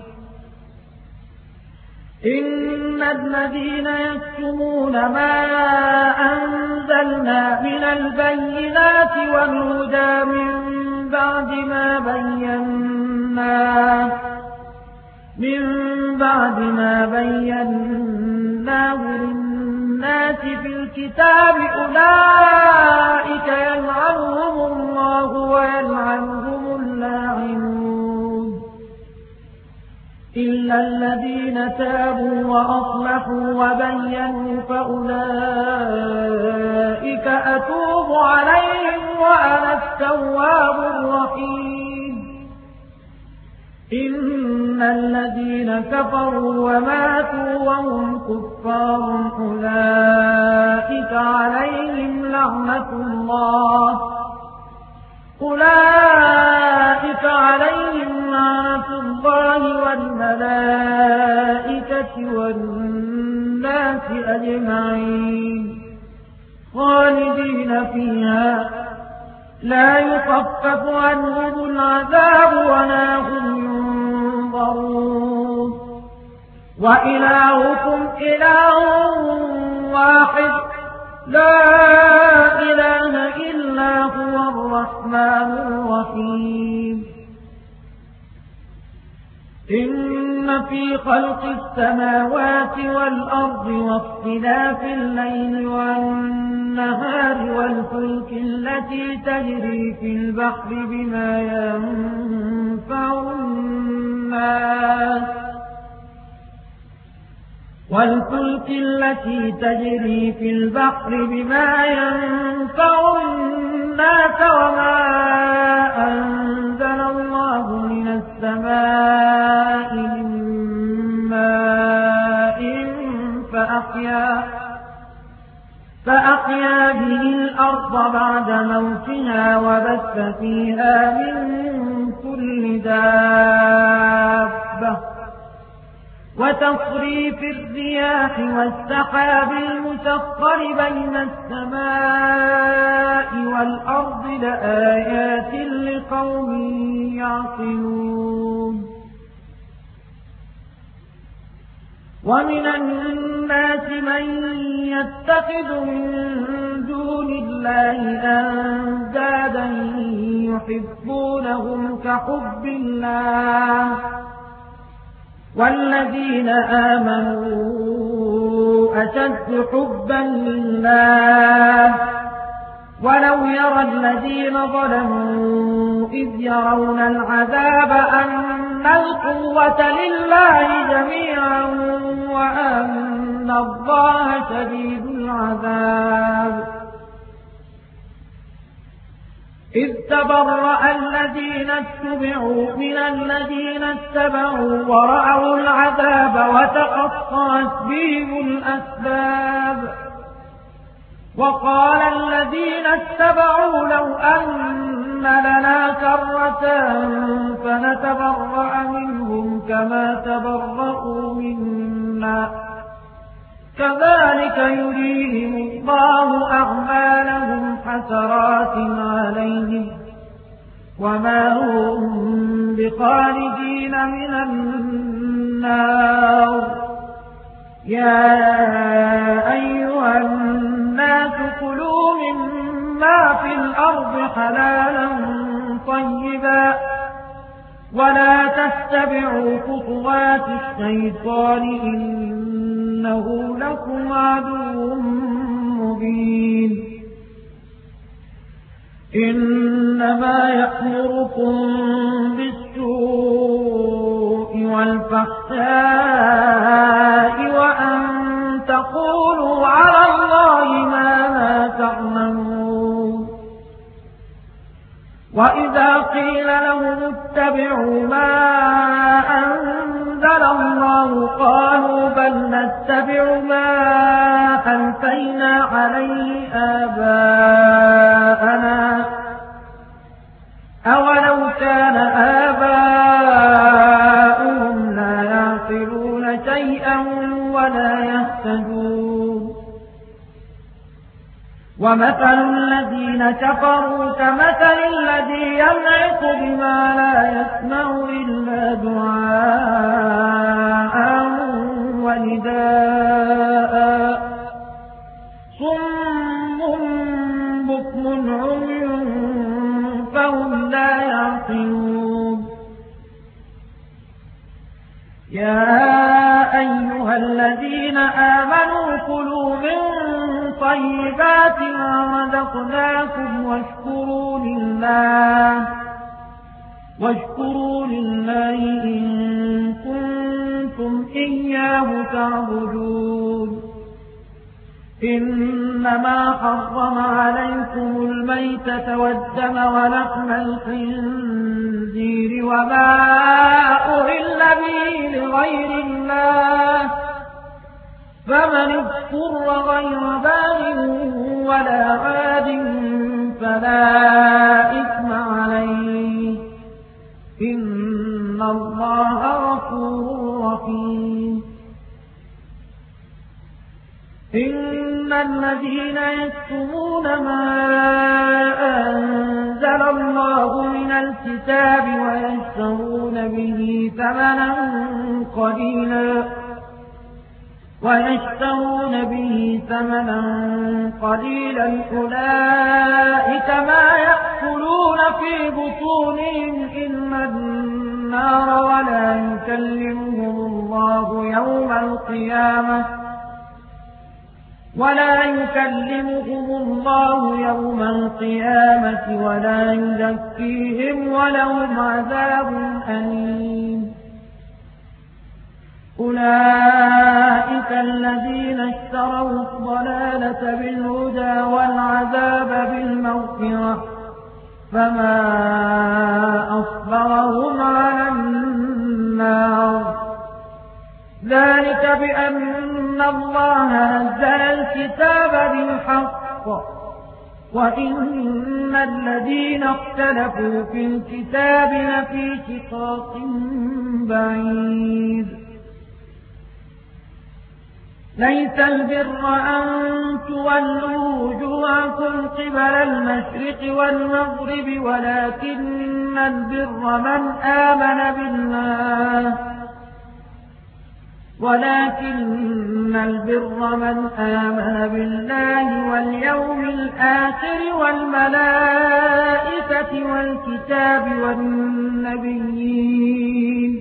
إن الذين يكتمون ما أنزلنا من البينات والهدى من بعد ما بيناه من بعد ما بيناه للناس في الكتاب أولئك يلعنهم الله ويلعنهم اللاعنون إلا الذين تابوا وأصلحوا وبينوا فأولئك أتوب عليهم وأنا التواب الرحيم إن الذين كفروا وماتوا وهم كفار أولئك عليهم لعنة الله أولئك عليهم لعنة الله والملائكة والناس أجمعين خالدين فيها لا يخفف عنهم العذاب ولا هم ينظرون وإلهكم إله واحد لا إله إلا هو الرحمن الرحيم إن في خلق السماوات والأرض واختلاف الليل والنهار والفلك التي تجري في البحر بما ينفع الناس والفلك التي تجري في البحر بما ينفع الناس وما أنزل الله من السماء من ماء فأحيا فأحيا به الأرض بعد موتها وبث فيها من كل دابة وتصريف الرياح والسحاب المسخر بين السماء والأرض لآيات لقوم يعقلون ومن الناس من يتخذ من دون الله أندادا يحبونهم كحب الله والذين آمنوا أشد حبا لله ولو يرى الذين ظلموا إذ يرون العذاب أن القوة لله جميعا وأن الله شديد العذاب إذ تبرأ الذين اتبعوا من الذين اتبعوا ورأوا العذاب وتقطعت بهم الأسباب وقال الذين اتبعوا لو أن لنا كرة فنتبرأ منهم كما تبرأوا منا كذلك يريهم الله أعمالهم حسرات عليهم وما هم بخارجين من النار يا أيها الناس كلوا مما في الأرض حلالا طيبا ولا تتبعوا خطوات الشيطان إنه لكم عدو مبين إنما يأمركم بالسوء والفحشاء وأن تقولوا على الله ما لا تعلمون وإذا قيل لهم اتبعوا ما أنزل الله قالوا بل نتبع ما ألفينا عليه آباءنا أولو كان آباؤهم لا يعقلون شيئا ولا يهتدون ومثل الذين كفروا كمثل الذي ينعق بما لا يسمع إلا دعاء ونداء صم بكم عمي فهم لا يعقلون يا أيها الذين آمنوا كلوا من طيبات ما رزقناكم واشكروا لله واشكروا لله إن كنتم إياه تعبدون إنما حرم عليكم الميتة والدم ولحم الخنزير وما أهل به لغير الله فمن اضطر غير باغ ولا عاد فلا إثم عليه إن الله غفور رحيم إن الذين يكتمون ما أنزل الله من الكتاب ويشترون به ثمنا قليلا ويشترون به ثمنا قليلا أولئك ما يأكلون في بطونهم إلا النار ولا يكلمهم الله يوم القيامة ولا يكلمهم الله يوم القيامة ولا يزكيهم ولهم عذاب أليم أولئك الذين اشتروا الضلالة بالهدى والعذاب بالمغفرة فما أصبرهم على النار ذلك بأن الله نزل الكتاب بالحق وإن الذين اختلفوا في الكتاب لفي شقاق بعيد ليس البر أن تولوا وجوهكم قبل المشرق والمغرب ولكن البر من آمن بالله ولكن البر من آمن بالله واليوم الآخر والملائكة والكتاب والنبيين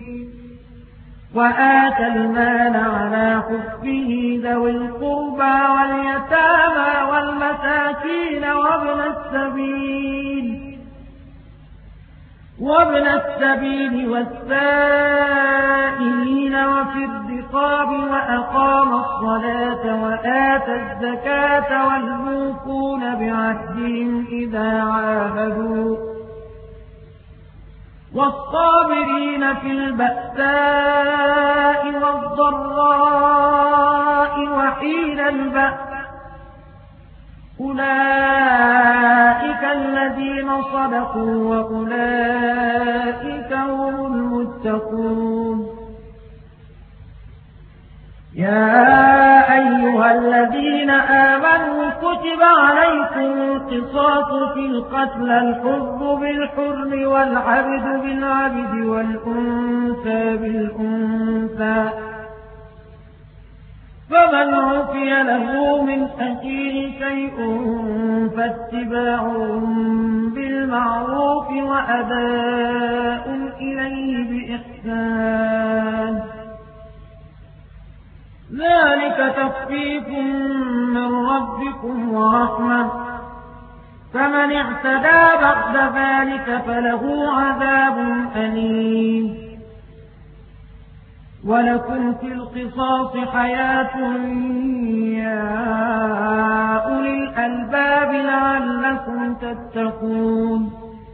وآتى المال على حبه ذوي القربى واليتامى والمساكين وابن السبيل وابن السبيل والسائلين وفي الرقاب وأقام الصلاة وآتى الزكاة والموفون بعهدهم إذا عاهدوا والصابرين في البأساء والضراء وحين البأس أولئك الذين صدقوا وأولئك هم المتقون يا أيها الذين آمنوا كتب عليكم القصاص في القتل الحر بالحر والعبد بالعبد والأنثى بالأنثى فمن عفي له من أخيه شيء فاتباع بالمعروف وأداء إليه بإحسان ذلك تخفيف من ربكم ورحمة فمن اعتدى بعد ذلك فله عذاب أليم ولكم في القصاص حياة يا أولي الألباب لعلكم تتقون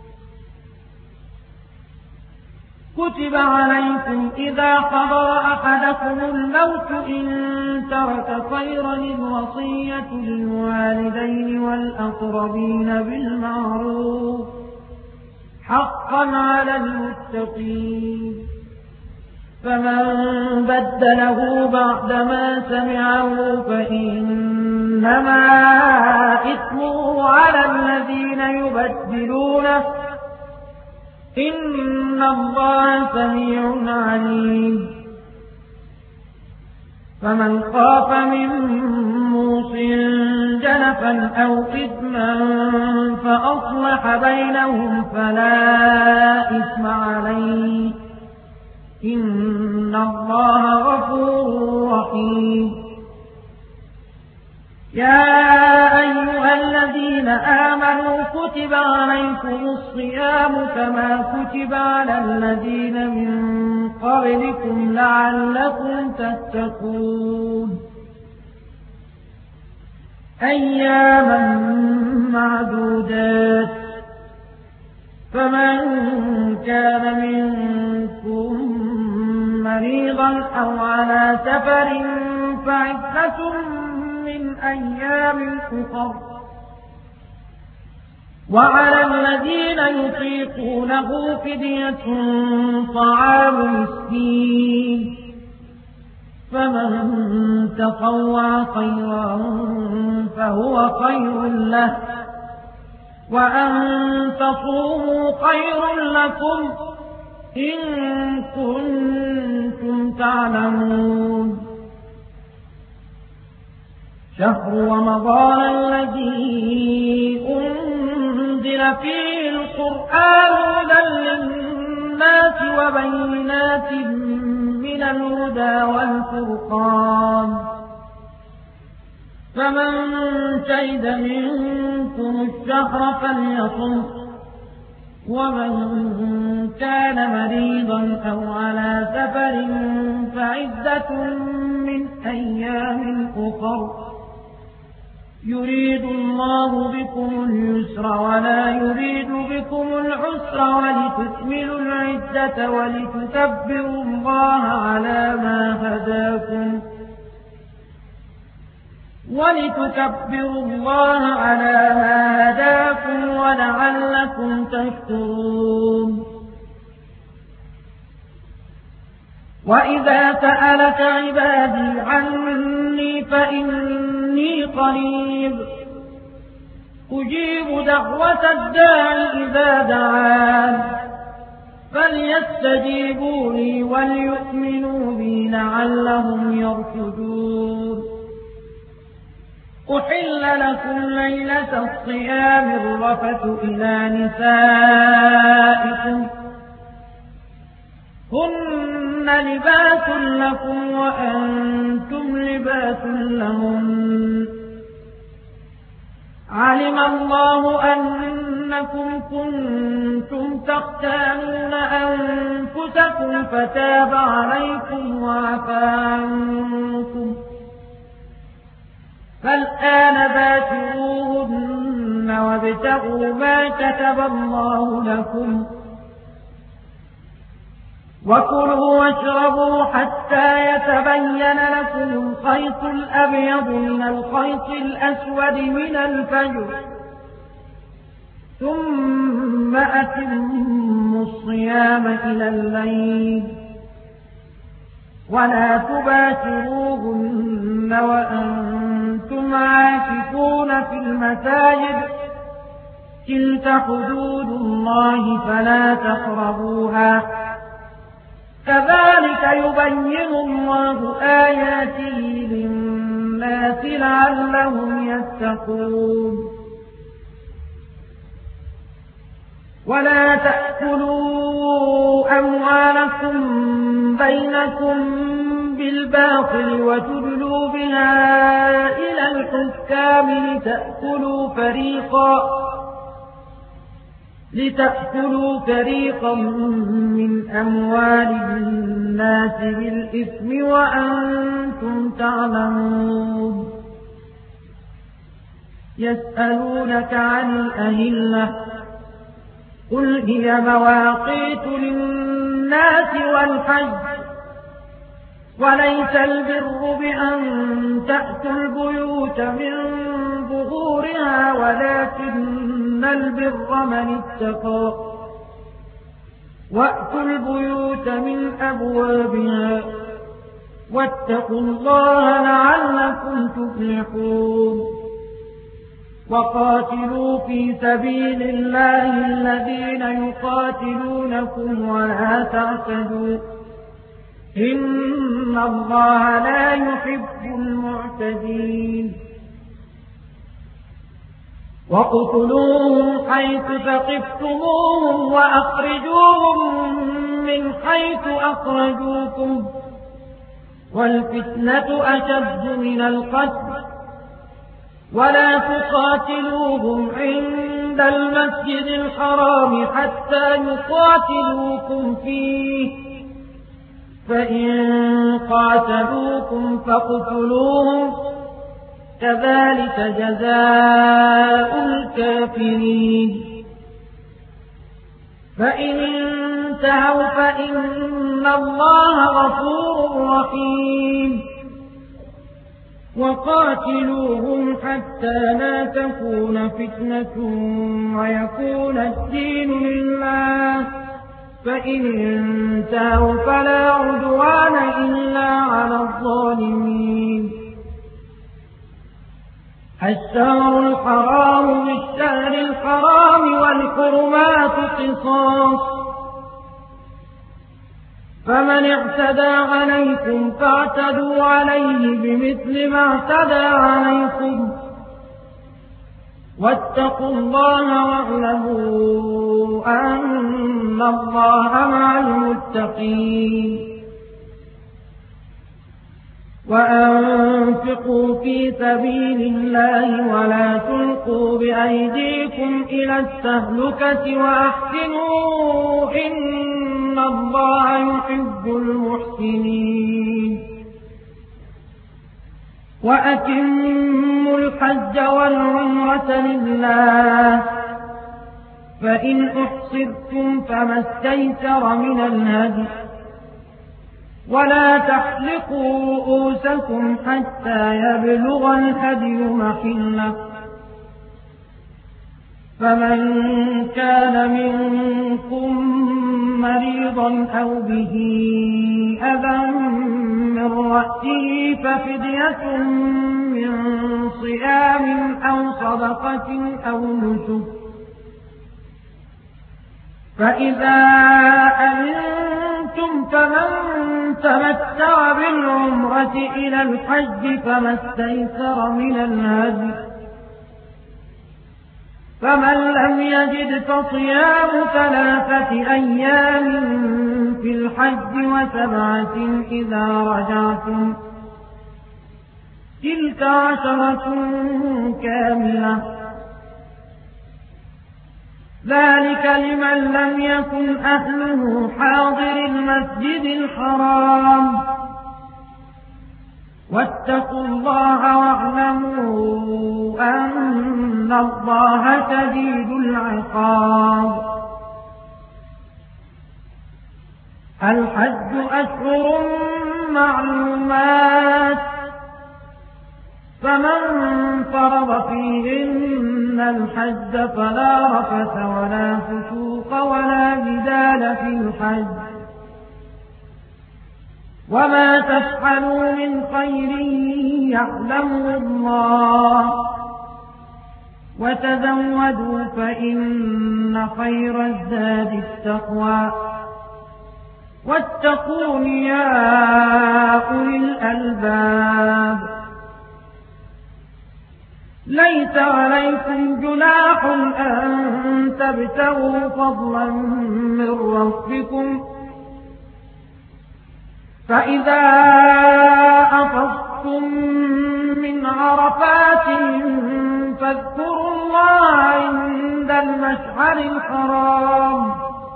كتب عليكم إذا حضر أحدكم الموت إن ترك خيرا الوصية للوالدين والأقربين بالمعروف حقا على المتقين فمن بدله بعدما سمعه فإنما إثمه على الذين يبدلونه إن الله سميع عليم فمن خاف من موص جنفا أو إثما فأصلح بينهم فلا إثم عليه إن الله غفور رحيم يا أيها الذين آمنوا كتب عليكم الصيام كما كتب على الذين من قبلكم لعلكم تتقون أياما معدودات فمن كان منكم مريضا أو على سفر فعدة من أيام أخر وعلى الذين يطيقونه فدية طعام مسكين فمن تطوع خيرا فهو خير له وأن تصوموا خير لكم إن كنتم تعلمون شهر رمضان الذي أنزل فيه القرآن هدى للناس وبينات من الهدى والفرقان فمن شهد منكم الشهر فليصم ومن كان مريضا أو على سفر فعدة من أيام أخر يريد الله بكم اليسر ولا يريد بكم العسر ولتكملوا العدة ولتكبروا الله على ما هداكم ولتكبروا الله على ما هداكم ولعلكم تشكرون وإذا سألك عبادي عني فإني قريب أجيب دعوة الداع إذا دعان فليستجيبوا لي وليؤمنوا بي لعلهم يرشدون أحل لكم ليلة الصيام الرفث إلى نسائكم هن لباس لكم وأنتم لباس لهم علم الله أنكم كنتم تختانون أنفسكم فتاب عليكم وعفى عنكم فالآن باشروهن وابتغوا ما كتب الله لكم وكلوا واشربوا حتى يتبين لكم الخيط الأبيض من الخيط الأسود من الفجر ثم أتموا الصيام إلى الليل ولا تباشروهن وأنتم عاكفون في المساجد تلك حدود الله فلا تقربوها كذلك يبين الله آياته للناس لعلهم يتقون ولا تأكلوا أموالكم بينكم بالباطل وتدلوا بها إلى الحكام لتأكلوا فريقا لتأكلوا فريقا من أموال الناس بالإثم وأنتم تعلمون. يسألونك عن الأهلة قل هي مواقيت للناس والحج وليس البر بأن تأتوا البيوت من ظهورها ولكن البر من اتقى وأتوا البيوت من أبوابها واتقوا الله لعلكم تفلحون. وقاتلوا في سبيل الله الذين يقاتلونكم ولا تعتدوا إن الله لا يحب المعتدين. وقتلوهم حيث ثقفتموهم وأخرجوهم من حيث أخرجوكم والفتنة أشد من القتل ولا تقاتلوهم عند المسجد الحرام حتى يقاتلوكم فيه فإن قاتلوكم فاقتلوهم كذلك جزاء الكافرين. فإن انتهوا فإن الله غفور رحيم. وقاتلوهم حتى لا تكون فتنة ويكون الدين لله فإن انتهوا فلا عدوان إلا على الظالمين. الشهر الحرام بالشهر الحرام والحرمات قصاص فمن اعتدى عليكم فاعتدوا عليه بمثل ما اعتدى عليكم واتقوا الله واعلموا أن الله مع المتقين. وأنفقوا في سبيل الله ولا تلقوا بأيديكم إلى التهلكة وأحسنوا إن الله يحب المحسنين. وأتموا الحج والعمرة لله فإن أحصرتم فما استيسر من الهدي ولا تحلقوا رؤوسكم حتى يبلغ الهدي محله فمن كان منكم مريضا أو به أذى من رأسه ففدية من صيام أو صدقة أو نسك فإذا أمنتم فمن تمتع بالعمرة إلى الحج فما استيسر من الهدي فمن لم يجد فصيام ثلاثة أيام في الحج وسبعة إذا رجعتم تلك عشرة كاملة ذلك لمن لم يكن أهله حاضر المسجد الحرام واتقوا الله واعلموا أن الله شديد العقاب. الحج أشهر معلومات فمن فرض فيهن الحج فلا رفث ولا فسوق ولا جدال في الحج وما تفعلوا من خير يعلمه الله وتزودوا فإن خير الزاد التقوى واتقون يا أولي الألباب. ليس عليكم جناح أن لتبتغوا فضلا من ربكم فإذا أفضتم من عرفات فاذكروا الله عند المشعر الحرام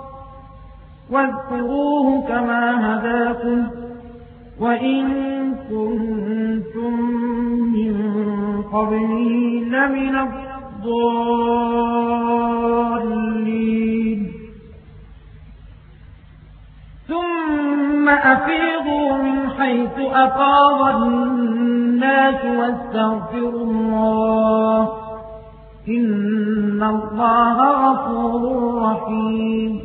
واذكروه كما هداكم وإن كنتم من قبله لمن الضالين ثم أفيضوا من حيث أفاض الناس واستغفروا الله إن الله غفور رحيم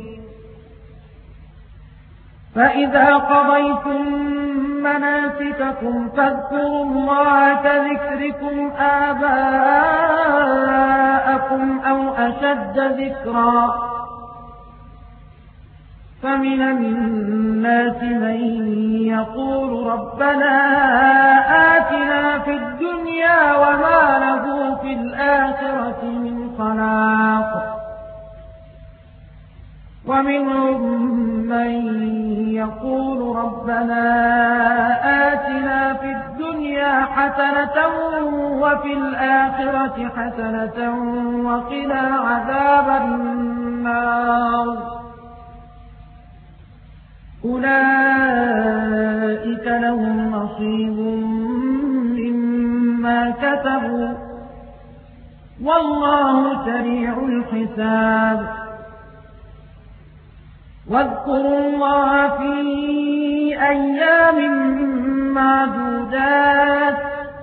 فإذا قضيتم مناسككم فاذكروا الله كذكركم آباءكم أو أشد ذكرا فمن الناس من يقول ربنا آتنا في الدنيا وما له في الآخرة من خلاق ومنهم من يقول ربنا آتنا في الدنيا حسنة وفي الآخرة حسنة وقنا عذاب النار أولئك لهم نصيب مما كسبوا والله سريع الحساب واذكروا الله في أيام معدودات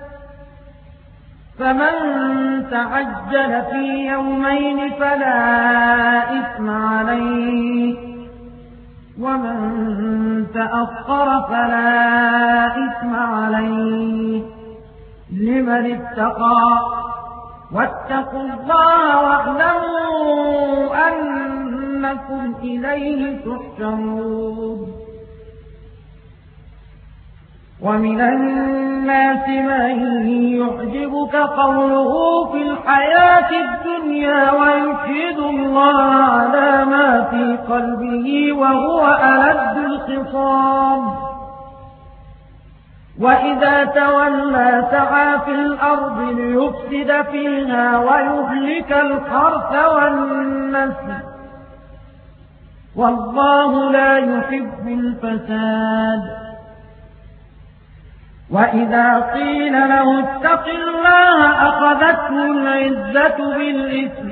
فمن تعجل في يومين فلا إثم عليه ومن تأخر فلا إثم عليه لمن اتقى واتقوا الله واعلموا أنكم إليه تحشرون ومن الناس من يعجبك قوله في الحياة الدنيا ويشهد الله على ما في قلبه وهو ألد الخصام وإذا تولى سعى في الأرض ليفسد فيها ويهلك الحرث والنسل والله لا يحب الفساد وإذا قيل له اتق الله أخذته العزة بالإثم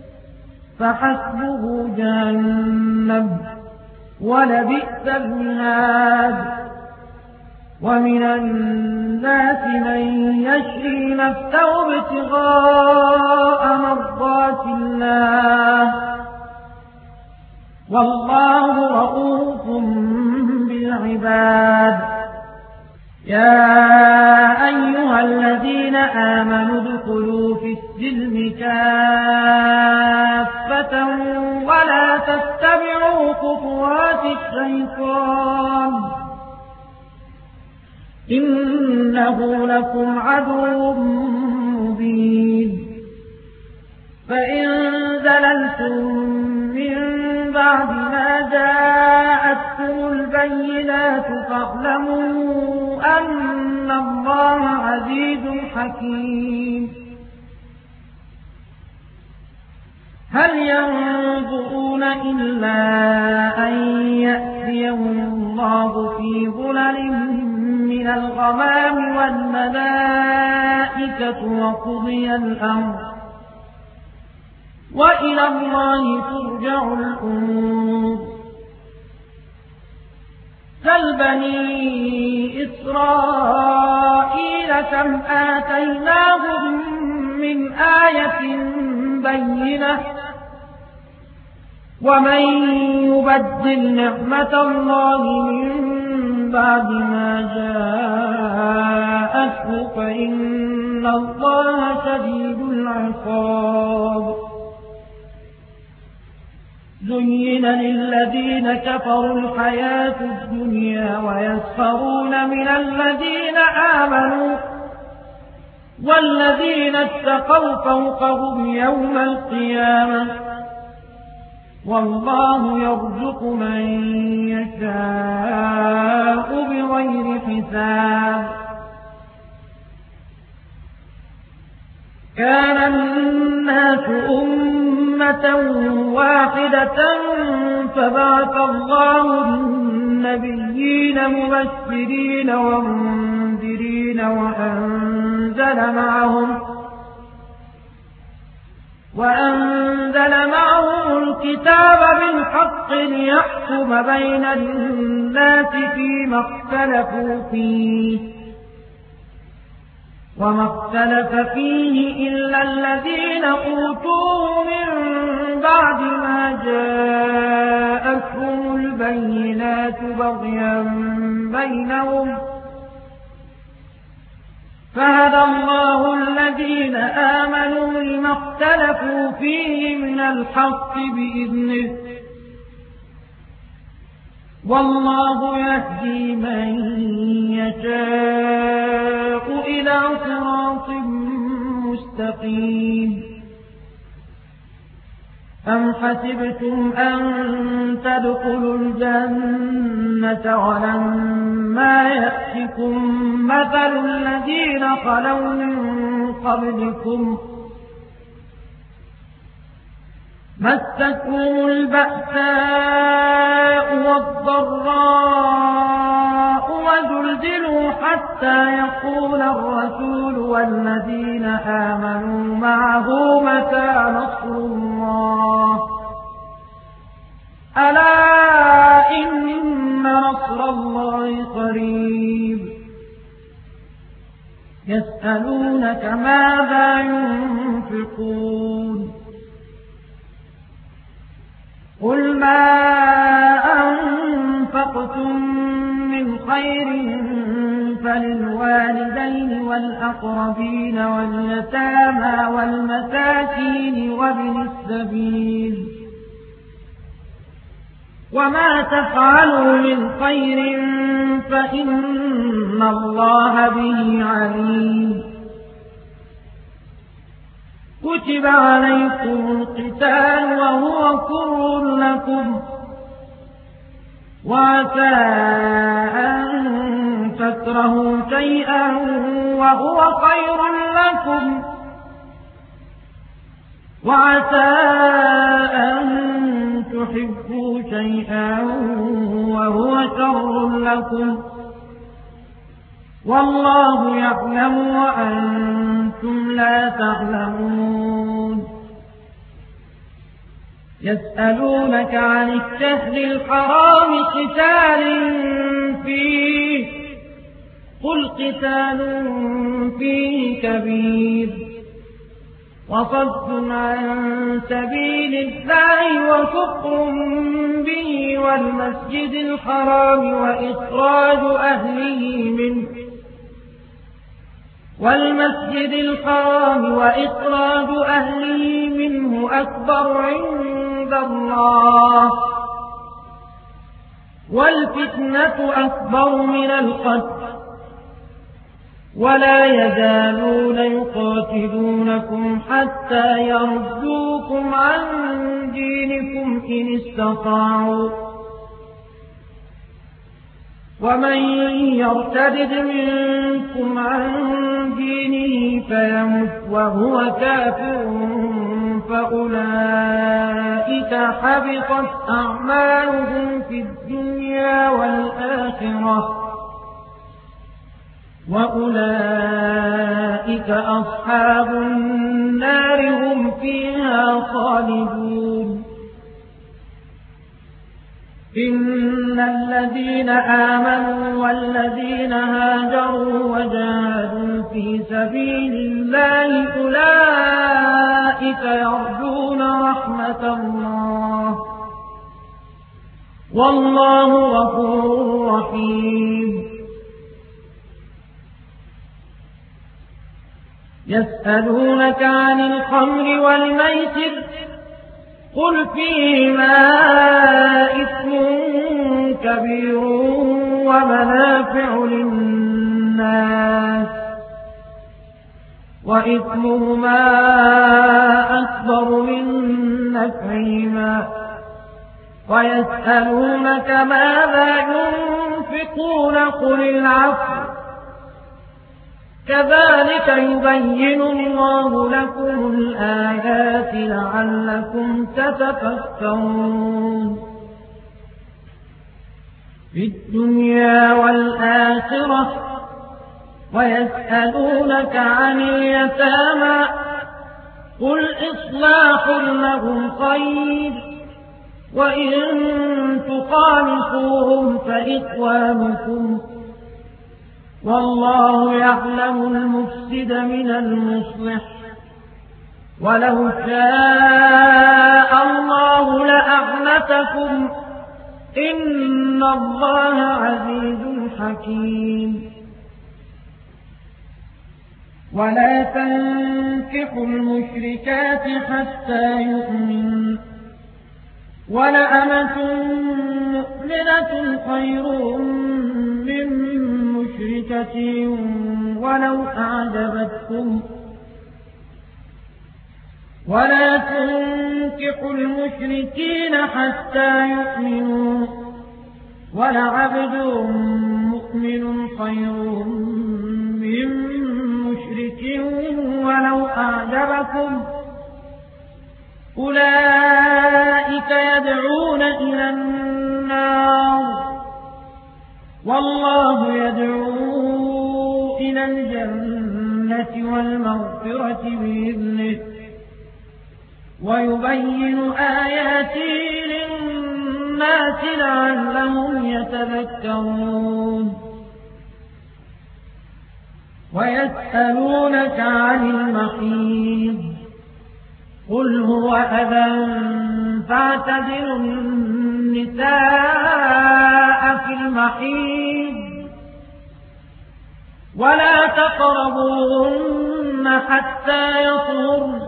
فحسبه جهنم ولبئس المهاد ومن الناس من يشري نفسه ابتغاء مرضات الله والله رؤوف بالعباد يا أيها الذين آمنوا ادخلوا في السلم كافة ولا تتبعوا خطوات الشيطان إنه لكم عدو مبين فإن زللتم من بعد ما جاءتكم البينات فاعلموا أن الله عزيز حكيم هل ينظرون إلا أن يأتيهم الله في ظلل من الغمام والملائكة وقضي الأمر وإلى الله ترجع الأمور سل بني إسرائيل كم آتيناهم من آية بينة ومن يبدل نعمة الله من بعد ما جاءته فإن الله شديد العقاب زين للذين كفروا الحياة الدنيا ويسخرون من الذين آمنوا والذين اتقوا فوقهم يوم القيامة والله يرزق من يشاء بغير حساب. كان الناس أمة واحدة فبعث الله النبيين مبشرين ومنذرين وأنزل معهم وأنزل معهم الكتاب بالحق ليحكم بين الناس فيما اختلفوا فيه وما اختلف فيه إلا الذين أوتوه من بعد ما جاءتهم البينات بغيا بينهم فهدى الله الذين آمنوا لما اختلفوا فيه من الحق بإذنه والله يهدي من يشاء إلى صراط مستقيم. أم حسبتم أن تدخلوا الجنة ولما يأتكم مثل الذين خلوا من قبلكم مستهم البأساء والضراء وزلزلوا حتى يقول الرسول والذين آمنوا معه متى نصر الله ألا إن نصر الله قريب. يسألونك ماذا ينفقون قل ما أنفقتم من خير فللوالدين والأقربين واليتامى والمساكين وابن السبيل وما تفعلوا من خير فإن الله به عليم. كتب عليكم القتال وهو كره لكم وعسى أن تكرهوا شيئا وهو خير لكم وعسى أن تحبوا شيئا وهو شر لكم والله يعلم وأنتم لا تعلمون. يسألونك عن الشهر الحرام قتال فيه قل قتال فيه كبير وصد عن سبيل الله وكفر به والمسجد الحرام وإخراج أهله منه والمسجد الحرام وإخراج أهله منه أكبر عند الله والفتنة أكبر من القتل ولا يزالون يقاتلونكم حتى يردوكم عن دينكم إن استطاعوا ومن يرتد منكم عن دينه فيمت وهو كافر فأولئك حبطت أعمالهم في الدنيا والآخرة وأولئك أصحاب النار هم فيها خالدون. إن الذين آمنوا والذين هاجروا وجاهدوا في سبيل الله أولئك يرجون رحمة الله والله غفور رحيم. يسألونك عن الخمر والميسر قل فيهما إثم كبير ومنافع للناس وإثمهما أكبر من نفعهما ويسألونك ماذا ينفقون قل العفو كذلك يبين الله لكم الآيات لعلكم تتفكرون في الدنيا والآخرة ويسألونك عن اليتامى قل إصلاح لهم خير وإن تخالفوهم فإخوانكم والله يعلم المفسد من المصلح ولو شاء الله لأعنتكم إن الله عزيز حكيم ولا تنكحوا المشركات حتى يؤمنوا ولأمة مؤمنة خير من مشركة ولو أعجبتكم ولا تنكحوا المشركين حتى يؤمنوا ولعبد مؤمن خير من مشرك ولو أعجبكم أولئك يدعون إلى النار والله يدعو إلى الجنة والمغفرة بإذنه ويبين آياته للناس لعلهم يتذكرون ويسألونك عن المحيض قل هو أذى فاعتزلوا النساء في المحيض ولا تقربوهن حتى يطهرن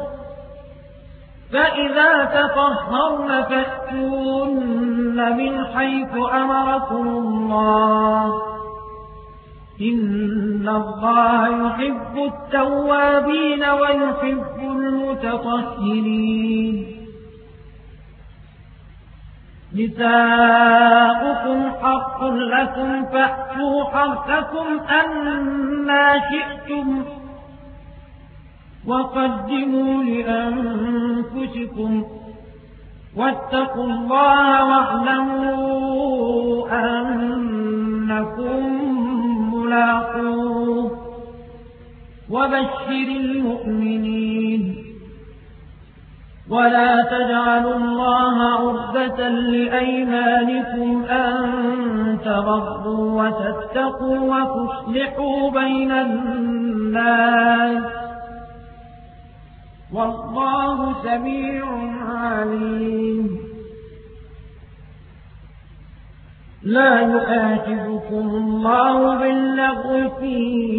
فإذا تطهرن فأتوهن من حيث أمركم الله إن الله يحب التوابين ويحب المتطهرين نساؤكم حق لكم فأتوا حرثكم أنى شئتم وقدموا لأنفسكم واتقوا الله واعلموا أنكم ملاقوه وبشر المؤمنين ولا تجعلوا الله عرضة لأيمانكم أن تبروا وتتقوا وتصلحوا بين الناس والله سميع عليم لا يؤاخذكم الله باللغو في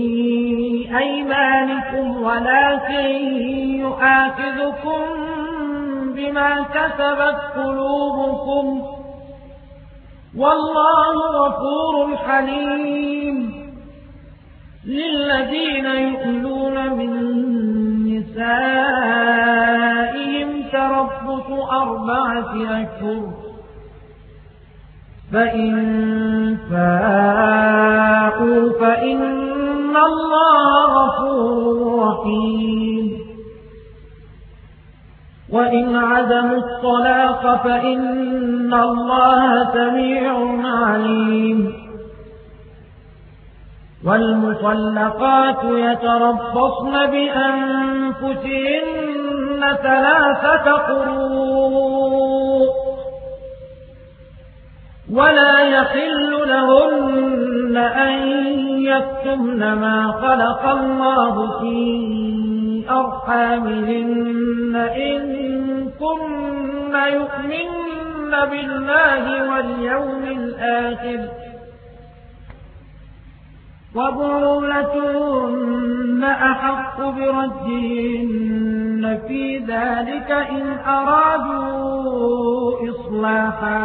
أيمانكم ولكن يؤاخذكم بما كسبت قلوبكم والله غفور حليم للذين يؤلون من نسائهم تربص أربعة أشهر فإن فاءوا فإن الله غفور رحيم وإن عزموا الطلاق فإن الله سميع عليم والمطلقات يتربصن بأنفسهن ثلاثة قروء ولا يحل لهن أن يكتمن ما خلق الله في أرحامهن إن كن يؤمن بالله واليوم الآخر وبعولتهن أحق بردهن في ذلك إن أرادوا إصلاحا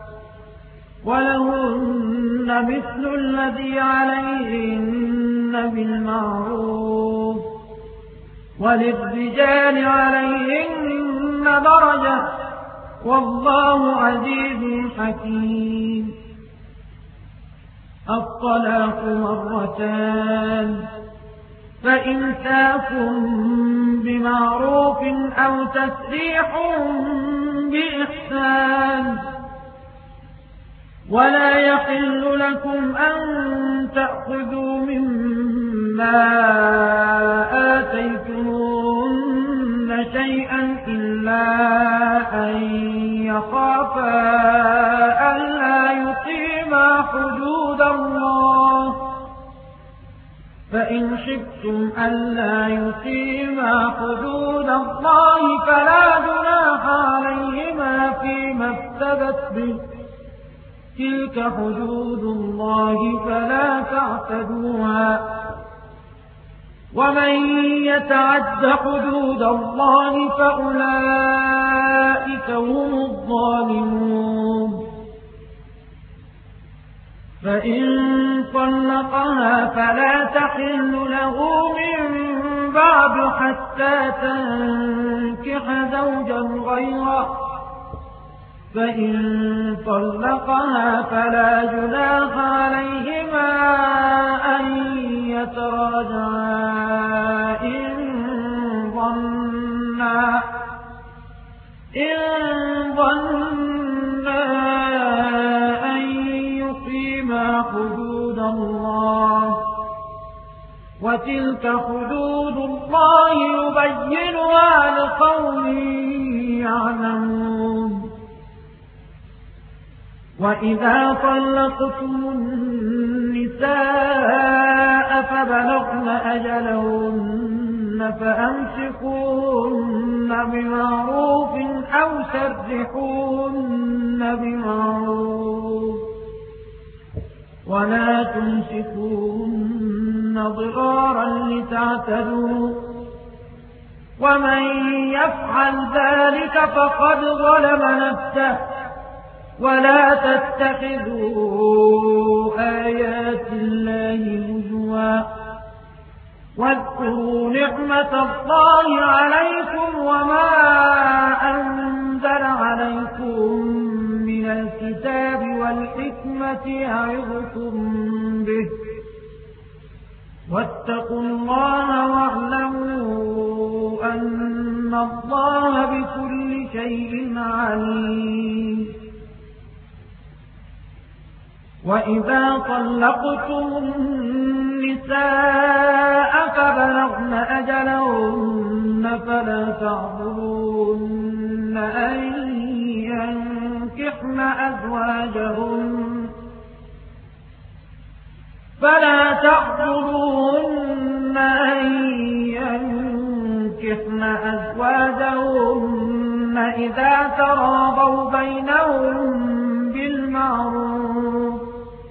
ولهن مثل الذي عليهن بالمعروف وللرجال عليهن درجة والله عزيز حكيم. الطلاق مرتان، فإمساك بمعروف أو تسريح بإحسان. ولا يحل لكم أن تأخذوا مما آتيتموهن شيئا إلا أن يخافا ألا يقيما حدود الله، فإن خفتم ألا يقيما حدود الله فلا جناح عليهما فيما افتدت به، تلك حدود الله فلا تعتدوها، ومن يتعد حدود الله فأولئك هم الظالمون. فإن طلقها فلا تحل له من بعد حتى تنكح زوجا غيره، فإن طلقها فلا جناح عليهما أن يتراجعا إن ظنا إن ظنا أن يقيما حدود الله، وتلك حدود الله يبينها لقوم يعلمون. وإذا طلقتم النساء فبلغن أجلهن فأمسكوهن بمعروف أو سرحوهن بمعروف، ولا تمسكوهن ضرارا لتعتدوا، ومن يفعل ذلك فقد ظلم نفسه. ولا تتخذوا آيات الله هزوا، واذكروا نعمة الله عليكم وما أنزل عليكم من الكتاب والحكمة يعظكم به، واتقوا الله واعلموا أن الله بكل شيء عليم. وإذا طلقتم النساء فبلغن أجلهن فلا تعذروهن أن ينكحن أزواجهن فلا تعذروهن أن ينكحن أزواجهن إذا تراضوا بينهم بالمعروف،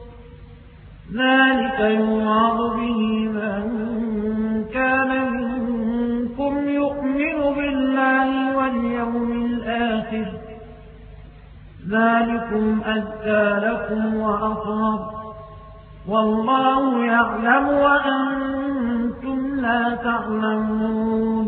ذلك يوعظ به من كان منكم يؤمن بالله واليوم الآخر، ذلكم أزكى لكم وأطهر، والله يعلم وأنتم لا تعلمون.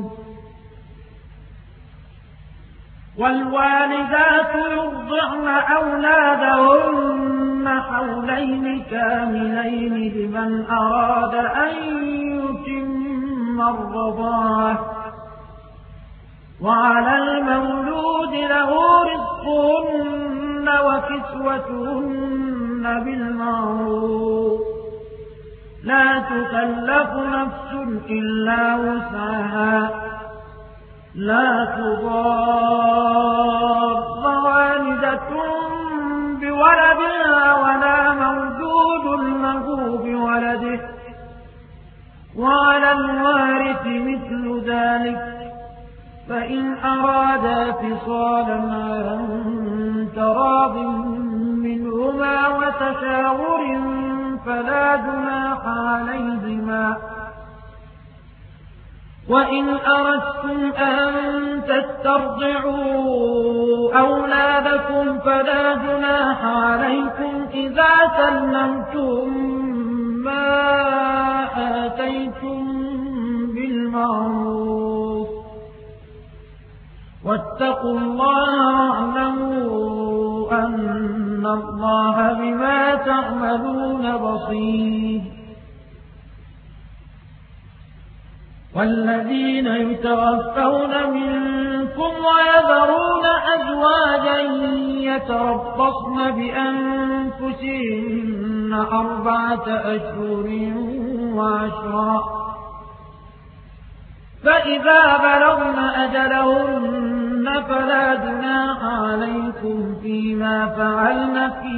والوالدات يرضعن أولادهن حولين كاملين لمن أراد أن يتم الرضاعة، وعلى المولود له رزقهن وكسوتهن بالمعروف، لا تكلف نفس إلا وسعها، لا تضار والدة بولدها ولا مولود له بولده، وعلى الوارث مثل ذلك، فإن أرادا فصالا عن تراض منهما وتشاور فلا جناح عليهما. وإن أردتم أن تسترضعوا أولادكم فلا جناح عليكم إذا سلمتم ما آتيتم بالمعروف، واتقوا الله واعلموا الله بما تعملون بصير. والذين يتوفون منكم ويذرون أزواجا يتربصن بأنفسهن أربعة أشهر وعشرا، فإذا بلغن أجلهن فلا جناح عليكم فيما فعلن في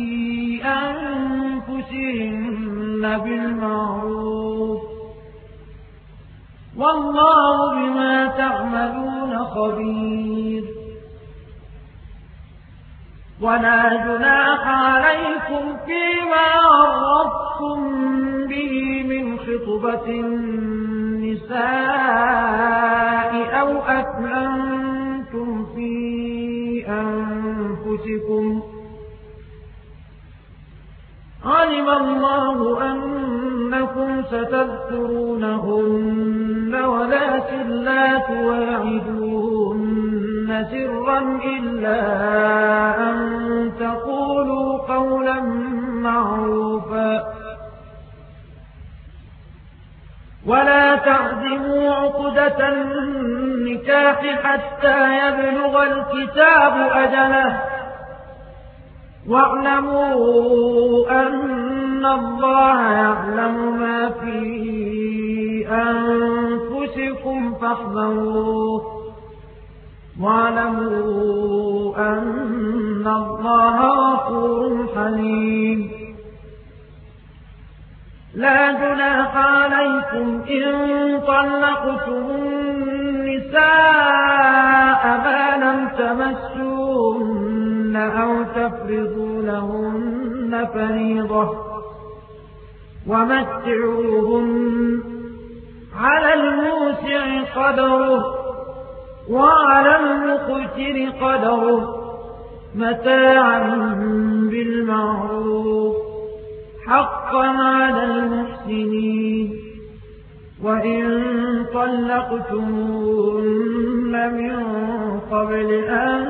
أنفسهن بالمعروف، والله بما تعملون خبير. ولا جناح عليكم فيما عرضتم به من خطبة النساء أو أكننتم في أنفسكم، علم الله أنكم ستذكرونهن ولكن لا تواعدوهن سرا إلا أن تقولوا قولا معروفا، ولا تعزموا عقدة النكاح حتى يبلغ الكتاب أجله، واعلموا أن الله يعلم ما في أنفسكم فاحذروه، واعلموا أن الله غفور حليم. لا جناح عليكم إن طلقتم النساء ما لم تمسوهن أو تفرضوا لهن فريضة، ومتعوهن على الموسع قدره وعلى المقتر قدره متاعا بالمعروف حقا على المحسنين. وإن طلقتموهن من قبل أن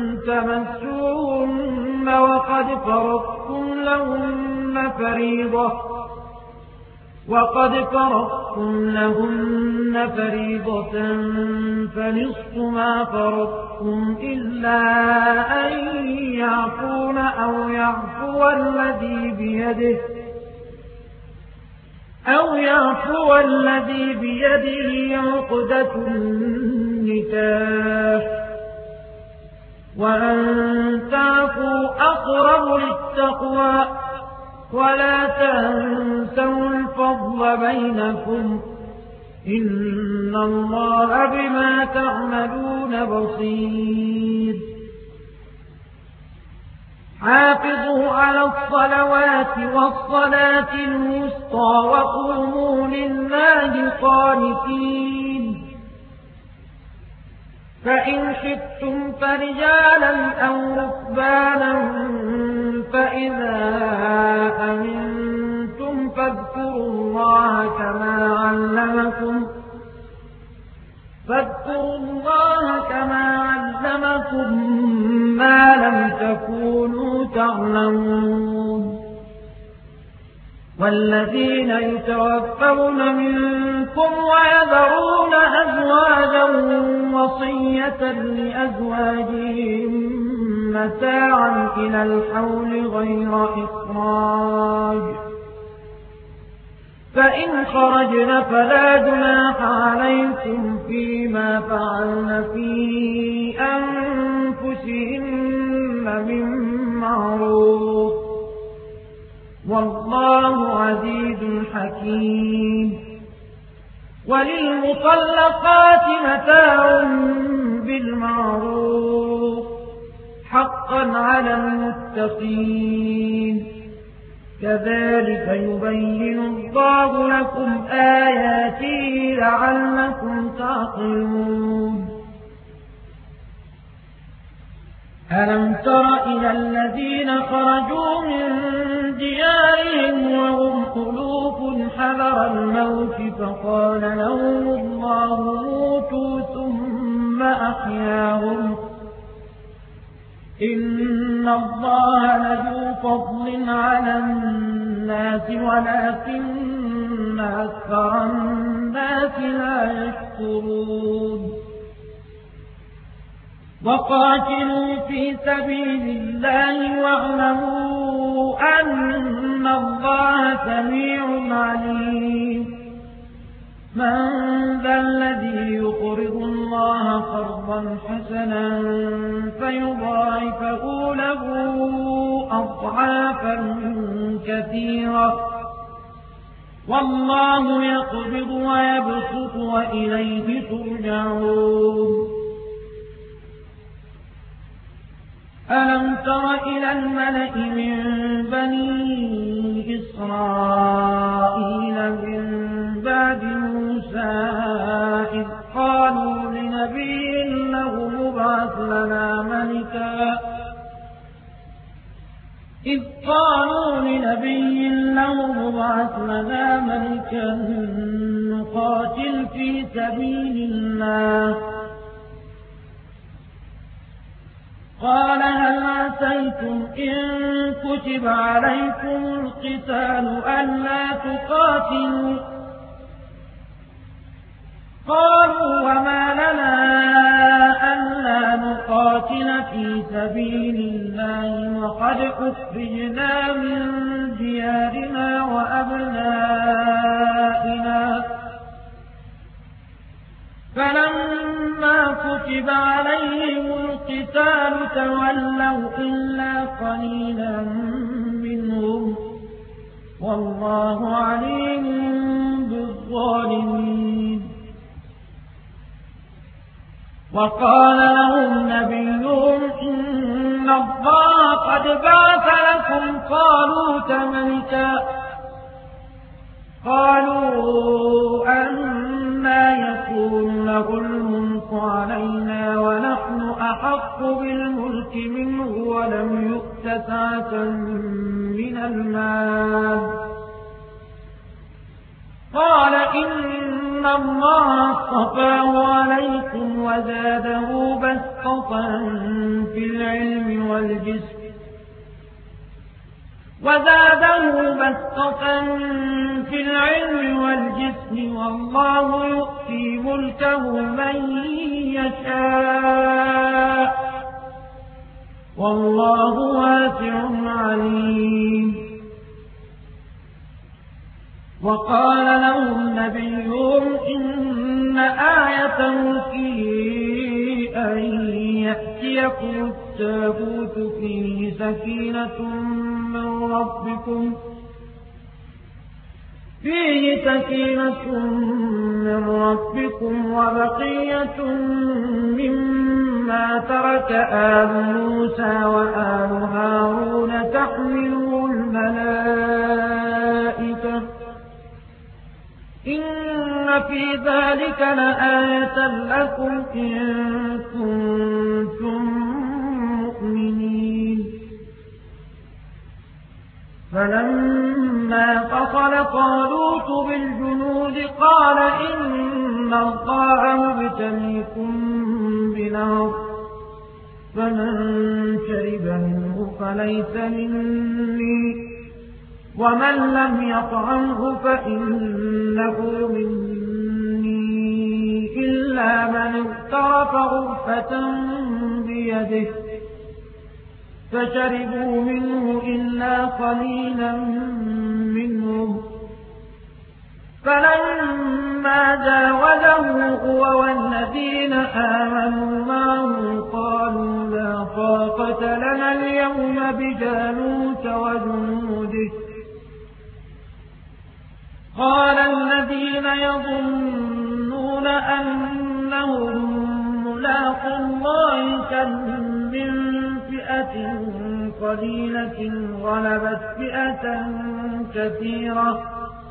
تمسوهن وقد فرضتم لهن فريضة وقد فرضتم لهن فريضة فنصف ما فرضتم إلا أن يعفون أو يعفو الذي بيده أو يعفو الذي بيده عقدة النكاح، وأن تعفوا أقرب للتقوى، ولا تنسوا الفضل بينكم، إن الله بما تعملون بصير. حافظوا على الصلوات والصلاة الوسطى وقوموا لله قانتين. فإن خفتم فرجالا أو ركبانا فإذا أمنتم فاذكروا الله كما علمكم فاذكروا الله كما علمكم ما لم تكونوا تعلمون. والذين يتوفون منكم ويذرون أزواجا وصية لأزواجهم متاعا إلى الحول غير إخراج، فإن خرجن فلا جناح عليكم فيما فعلن في أنفسهن من معروف، والله عزيز حكيم. وللمطلقات متاع بالمعروف حقا على المتقين، كذلك يبين الله لكم آياته لعلكم تعقلون. ألم تر إلى الذين خرجوا من ديارهم وهم ألوف حذر الموت فقال لهم الله موتوا ثم أحياهم إن الله لذو فضل على الناس ولكن أكثر الناس لا يشكرون وقاتلوا في سبيل الله واعلموا أن الله سميع عليم من ذا الذي يقرض الله قرضا حسنا فيضاعفه له أضعافا كثيرة والله يقبض ويبسط وإليه ترجعون ألم تر إلى الملأ من بني إسرائيل من بعد موسى إذ قالوا لنبي له مبعث لنا ملكا إذ قالوا لنبي له مبعث لنا ملكا نقاتل في سبيل الله قال هل عسيتم إن كتب عليكم القتال ألا تقاتلوا قالوا وما لنا ألا نقاتل في سبيل الله وقد أخرجنا من ديارنا وأبنائنا فلما كتب عليهم القتال تولوا إلا قليلا منهم والله عليم بالظالمين وقال لهم نبيهم إن الله قد بعث لكم طالوت ملكا قالوا أنى يكون له الملك علينا ونحن أحق بالملك منه ولم يؤت سعة من المال قال إن الله اصطفاه عليكم وزاده بسطة في العلم والجسم وزاده بسطة في العلم والجسم والله يؤتي ملكه من يشاء والله واسع عليم وقال لهم نبيهم إن آية ملكه أن يأتيكم التابوت فيه سكينة من ربكم فيه سكينة من ربكم وبقية مما ترك آل موسى وآل هارون تحمله الملائكة إن في ذلك لآية لكم إن كنتم مؤمنين فلما فصل طالوت بالجنود قال إن الله مبتليكم بنار فمن شرب منه فليس مني ومن لم يطعمه فإنه مني إلا من اغترف غرفة بيده فشربوا منه إلا قليلا منهم فلما جاوزه هو والذين آمنوا معه قالوا لا طاقة لنا اليوم بجالوت وجنوده قال الذين يظنون أنهم ملاقو الله كم من فئة قليلة غلبت فئة كثيرة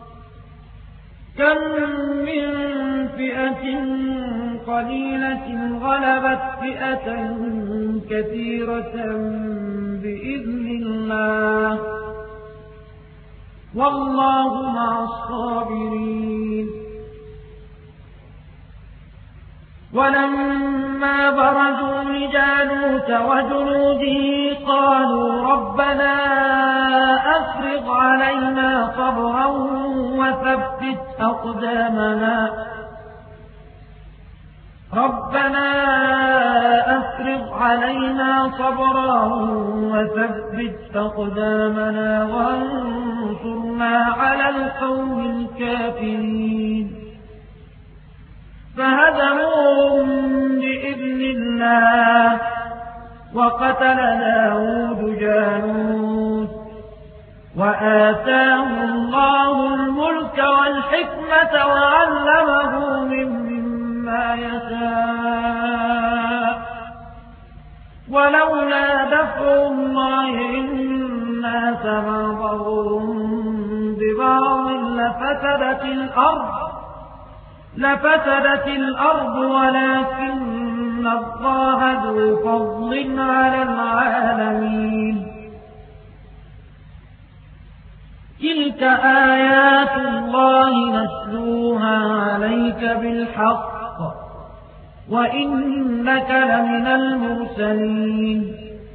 كم من فئة قليلة غلبت فئة كثيرة بإذن الله والله مع الصابرين ولما برزوا لجالوت وجنوده قالوا ربنا أفرغ علينا صبرا وثبت أقدامنا ربنا أفرغ علينا صبرا وثبت أقدامنا وانصرنا على القوم الكافرين فهزموهم بإذن الله وقتل داود جالوت وآتاه الله الملك والحكمة وعلمه مما يشاء ولولا دفع الله الناس بعضهم ببعض لفسدت الأرض لفسدت الأرض ولكن الله ذو فضل على العالمين تلك آيات الله نتلوها عليك بالحق وإنك لمن المرسلين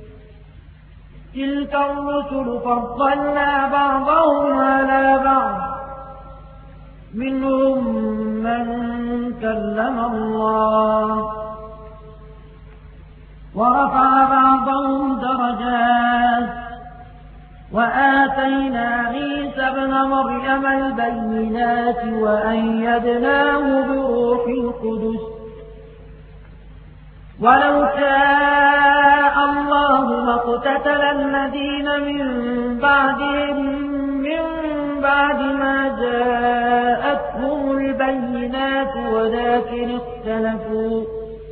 تلك الرسل فضلنا بعضهم على بعض منهم من كلم الله ورفع بعضهم درجات وآتينا عيسى ابن مريم البينات وأيدناه بروح القدس ولو شاء الله ما اقتتل الذين من بعدهم من بعد ما جاءتهم البينات ولكن اختلفوا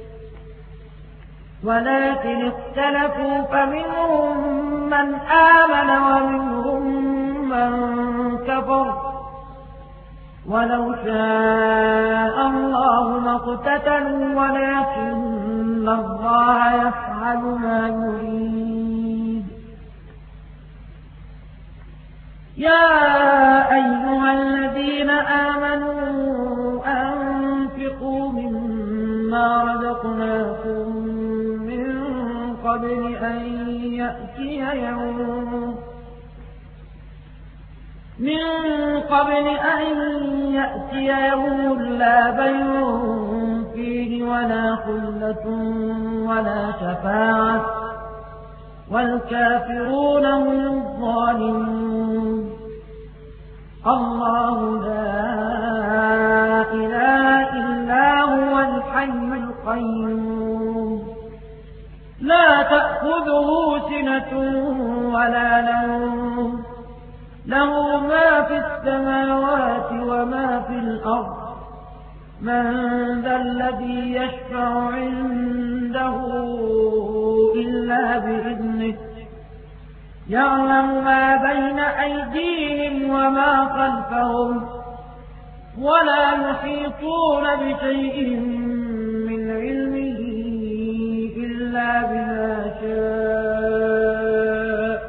ولكن اختلفوا فمنهم من آمن ومنهم من كفر ولو شاء الله ما اقتتلوا ولكن الله يفعل ما يريد يا أيها الذين آمنوا أنفقوا مما رزقناكم من قبل أن يأتي يوم من قبل أن يأتي يوم لا بيع فيه ولا خلة ولا شفاعة والكافرون هم الظالمون الله لا إله إلا هو الحي القيوم لا تأخذه سنة ولا نوم له ما في السماوات وما في الأرض من ذا الذي يشفع عنده إلا بإذنه يعلم ما بين أيديهم وما خلفهم ولا يحيطون بشيء من علمه إلا بما شاء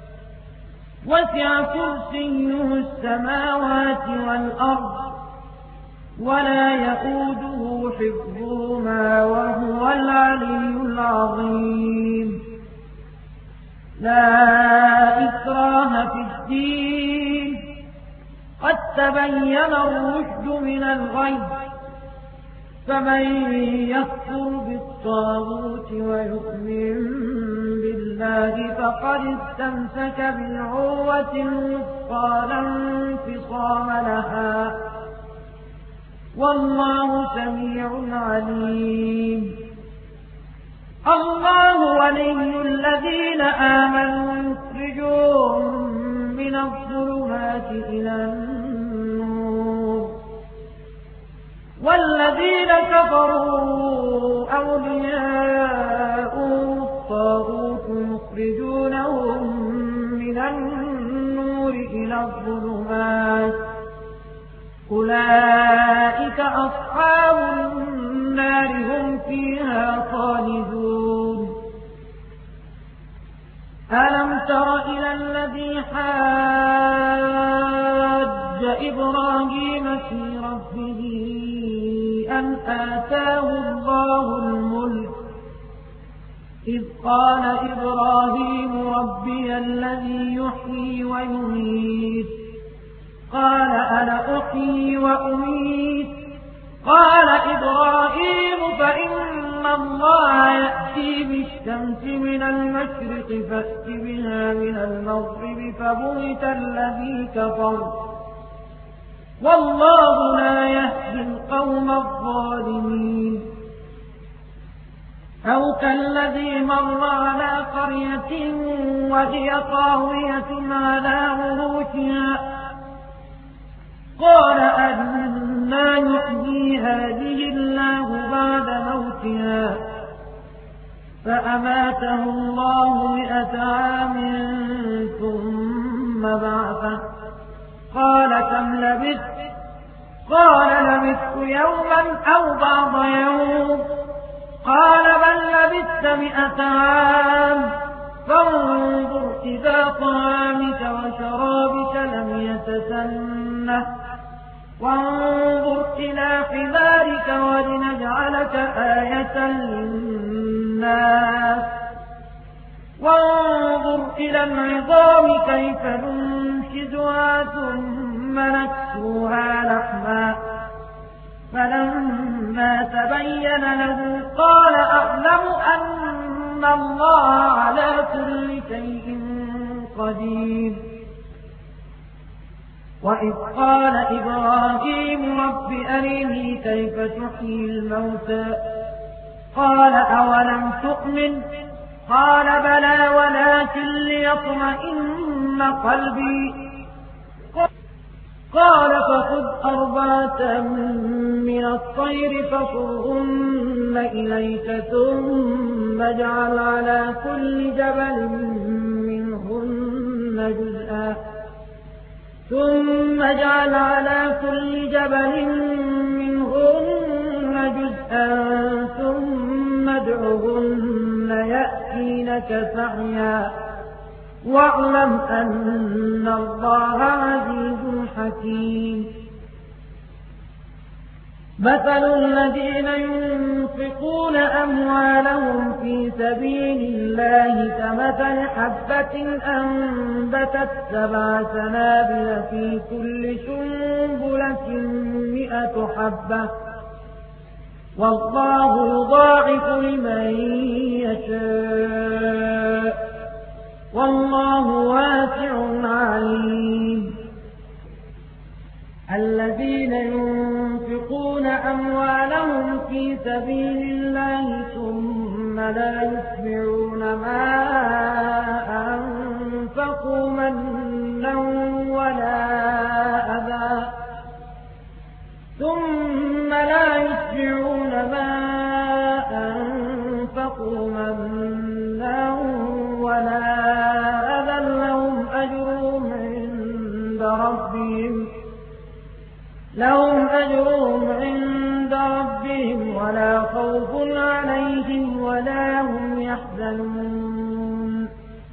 وسع كرسيه السماوات والأرض ولا يئوده حفظهما وهو العلي العظيم لا إكراه في الدين قد تبين الرشد من الغي فمن يكفر بالطاغوت ويؤمن بالله فقد استمسك بالعروة الوثقى لا انفصام لها والله سميع عليم الله ولي الذين آمنوا يخرجون من الظلمات إلى النور والذين كفروا أولياءهم الطاغوت يخرجونهم من النور إلى الظلمات أولئك أصحاب النار هم فيها خالدون ألم تر إلى الذي حاج إبراهيم في ربه أن آتاه الله قال إبراهيم ربي الذي يحيي ويميت قال أنا أحيي وأميت قال إبراهيم فإن الله يأتي بالشمس من المشرق فأت بها من المغرب فبهت الذي كفر والله لا يهدي القوم الظالمين أو كالذي مر على قرية وهي خاوية على عروشها قال أنى يحيي هذه الله بعد موتها فأماته الله مئة عام ثم بعثه قال كم لبثت قال لبثت يوما أو بعض يوم قال بل لبثت مئة عام فانظر إلى طعامك وشرابك لم يتسنه وانظر إلى حمارك ولنجعلك آية للناس وانظر إلى العظام كيف ننشزها ثم نكسوها لحما فلما تبين له قال أعلم أن الله على كل شيء قدير وإذ قال إبراهيم رب أرني كيف تحيي الموتى قال أولم تؤمن قال بلى ولكن ليطمئن قلبي قال فخذ أربعة من الطير فصرهن إليك ثم اجعل على كل جبل منهن جزءا ثم اجعل على كل جبل منهن جزءا ثم ادعهن يأتينك سعيا واعلم أن الله عزيز حكيم مثل الذين ينفقون أموالهم في سبيل الله كمثل حبة أنبتت سبع سنابل في كل سنبلة مئة حبة والله يضاعف لمن يشاء والله واسع عليم الذين ينفقون أموالهم في سبيل الله ثم لا يتبعون ما أنفقوا منا ولا أذى ثم لا يتبعون ما أنفقوا منا ولا أذى لهم أجرهم عند ربهم لهم أجرهم عند ربهم ولا خوف عليهم ولا هم يحزنون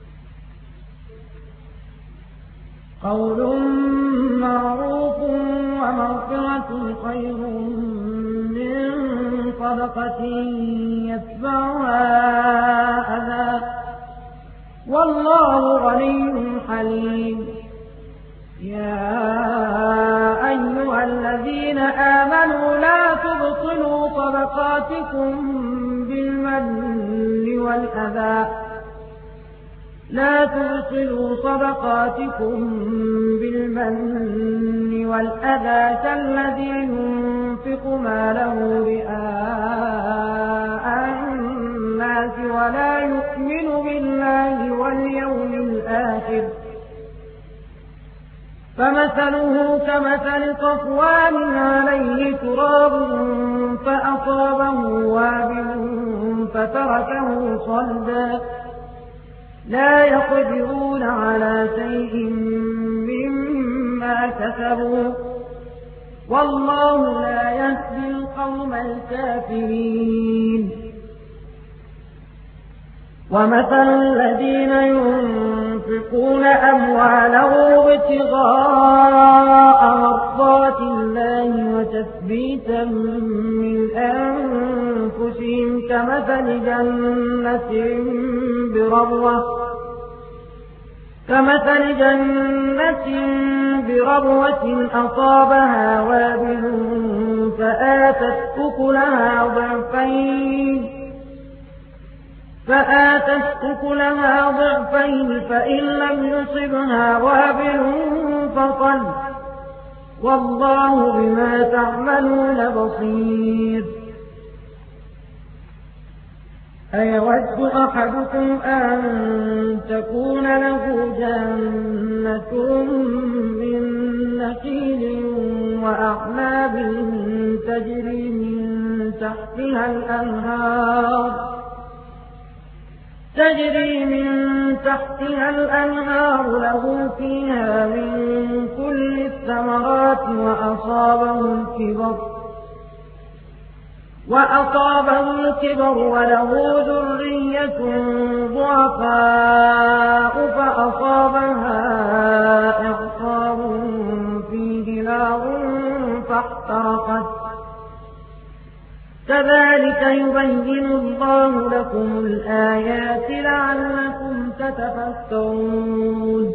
قول معروف ومغفرة خير من صدقة يتبعها أذى والله غني حليم يا أيها الذين آمنوا لا تبطلوا صدقاتكم بالمن والأذى لا تبطلوا صدقاتكم بالمن والأذى كالذي ينفق ماله رئاء الناس ولا يؤمن بالله واليوم الآخر فمثله كمثل صفوان عليه تراب فأصابه وابل فتركه صلدا لا يقدرون على شيء مما كسبوا والله لا يهدي القوم الكافرين ومثل الذين ينفقون أموالهم ابتغاء مرضات الله وتثبيتا من أنفسهم كمثل كمثل جنة بربوة كمثل جنة بربوة أصابها وابل فآتت أكلها ضعفين فآتت أكلها ضعفين فإن لم يصبها وابل فطل والله بما تعملون بصير. أيود أحدكم أن تكون له جنة من نخيل وأعناب تجري من تحتها الأنهار تجري من تحتها الأنهار له فيها من كل الثمرات وأصابه الكبر وأصابه الكبر وله ذرية ضعفاء فأصابها إعصار فيه نار فاحترقت كذلك يبين الله لكم الآيات لعلكم تتفكرون.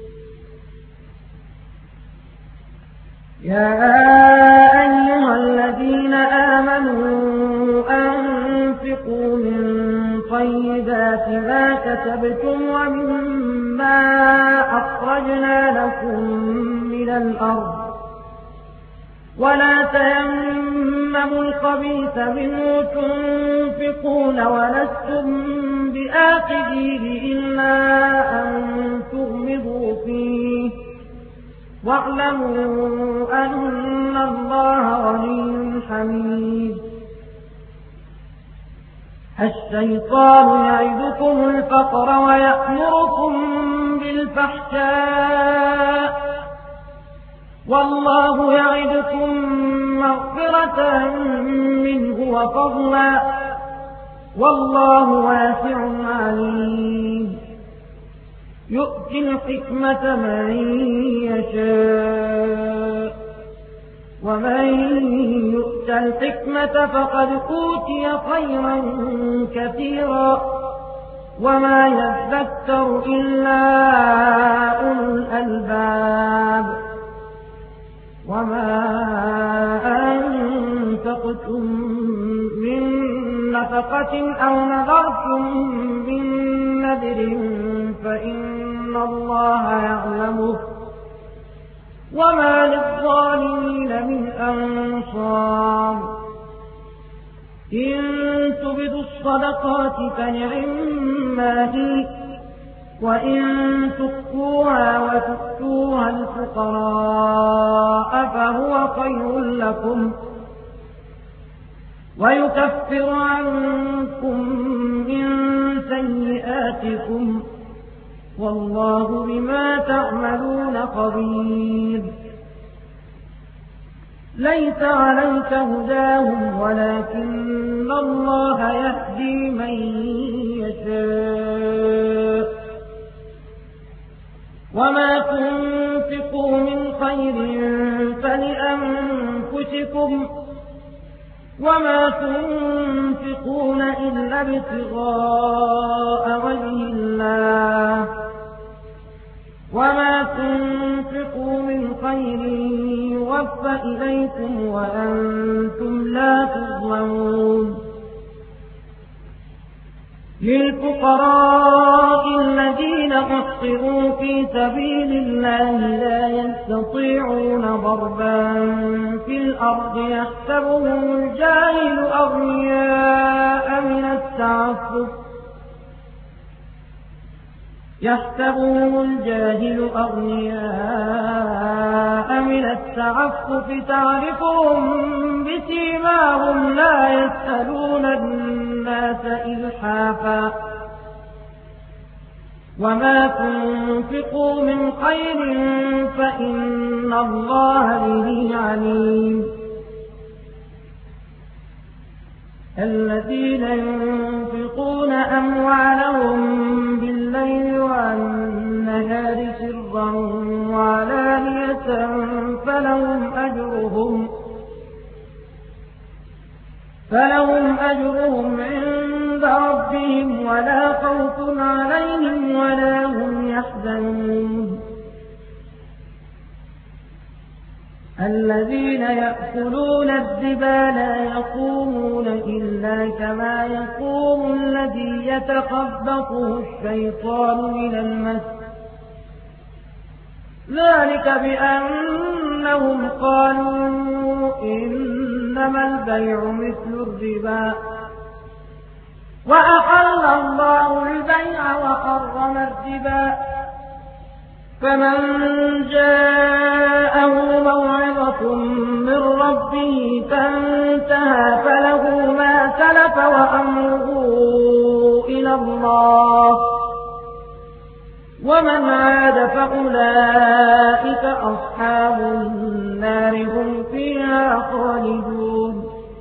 يا أيها الذين آمنوا أنفقوا من طيبات ما كسبتم ومما أخرجنا لكم من الأرض ولا تيمموا الخبيث منه تنفقون ولستم بآخذيه إلا أن تغمضوا فيه واعلموا أن الله غني حميد. الشيطان يعدكم الفقر ويأمركم بالفحشاء والله يعدكم مغفرة منه وفضلا والله واسع عليم. يؤتي الحكمة من يشاء ومن يؤت الحكمة فقد أوتي خيرا كثيرا وما يذكر إلا أولو الألباب. وما أنفقتم من نفقة أو نذرتم من نذر فإن الله يعلمه وما للظالمين من أنصار. إن تبدوا الصدقات فنعما هي وإن تخفوها وتؤتوها الفقراء فهو خير لكم ويكفر عنكم من سيئاتكم والله بما تعملون خبير. ليس عليك هداهم ولكن الله يهدي من يشاء وما تنفقوا من خير فلأنفسكم وما تنفقون إلا ابتغاء وجه الله وما تنفقوا من خير يوفى إليكم وأنتم لا تظلمون. للفقراء الذين أحصروا في سبيل الله لا يستطيعون ضربا في الأرض يحسبهم الجاهل أغنياء من التعفف يحسبهم الجاهل أغنياء من التعفف تعرفهم بسيماهم لا يسألون الناس إلحافا وما تنفقوا من خير فإن الله به عليم. الذين ينفقون أموالهم بالليل والنهار سرا وعلانية فلهم أجرهم فلهم أجرهم عند ربهم ولا خوف عليهم ولا هم يحزنون الذين يأكلون الربا لا يقومون إلا كما يقوم الذي يتخبطه الشيطان من المس ذلك بأنهم قالوا إنما البيع مثل الربا وأحل الله البيع وحرم الربا فمن جاءه موعظة من ربه فانتهى فله ما سلف وأمره إلى الله ومن عاد فأولئك أصحاب النار هم فيها خالدون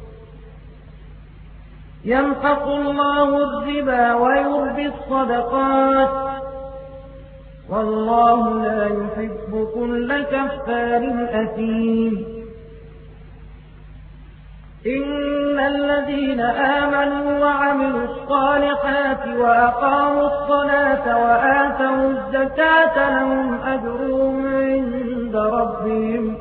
يمحق الله الربا ويربي الصدقات والله لا يحب كل كفار أثيم إن الذين آمنوا وعملوا الصالحات وأقاموا الصلاة وآتوا الزكاة لهم أجرهم عند ربهم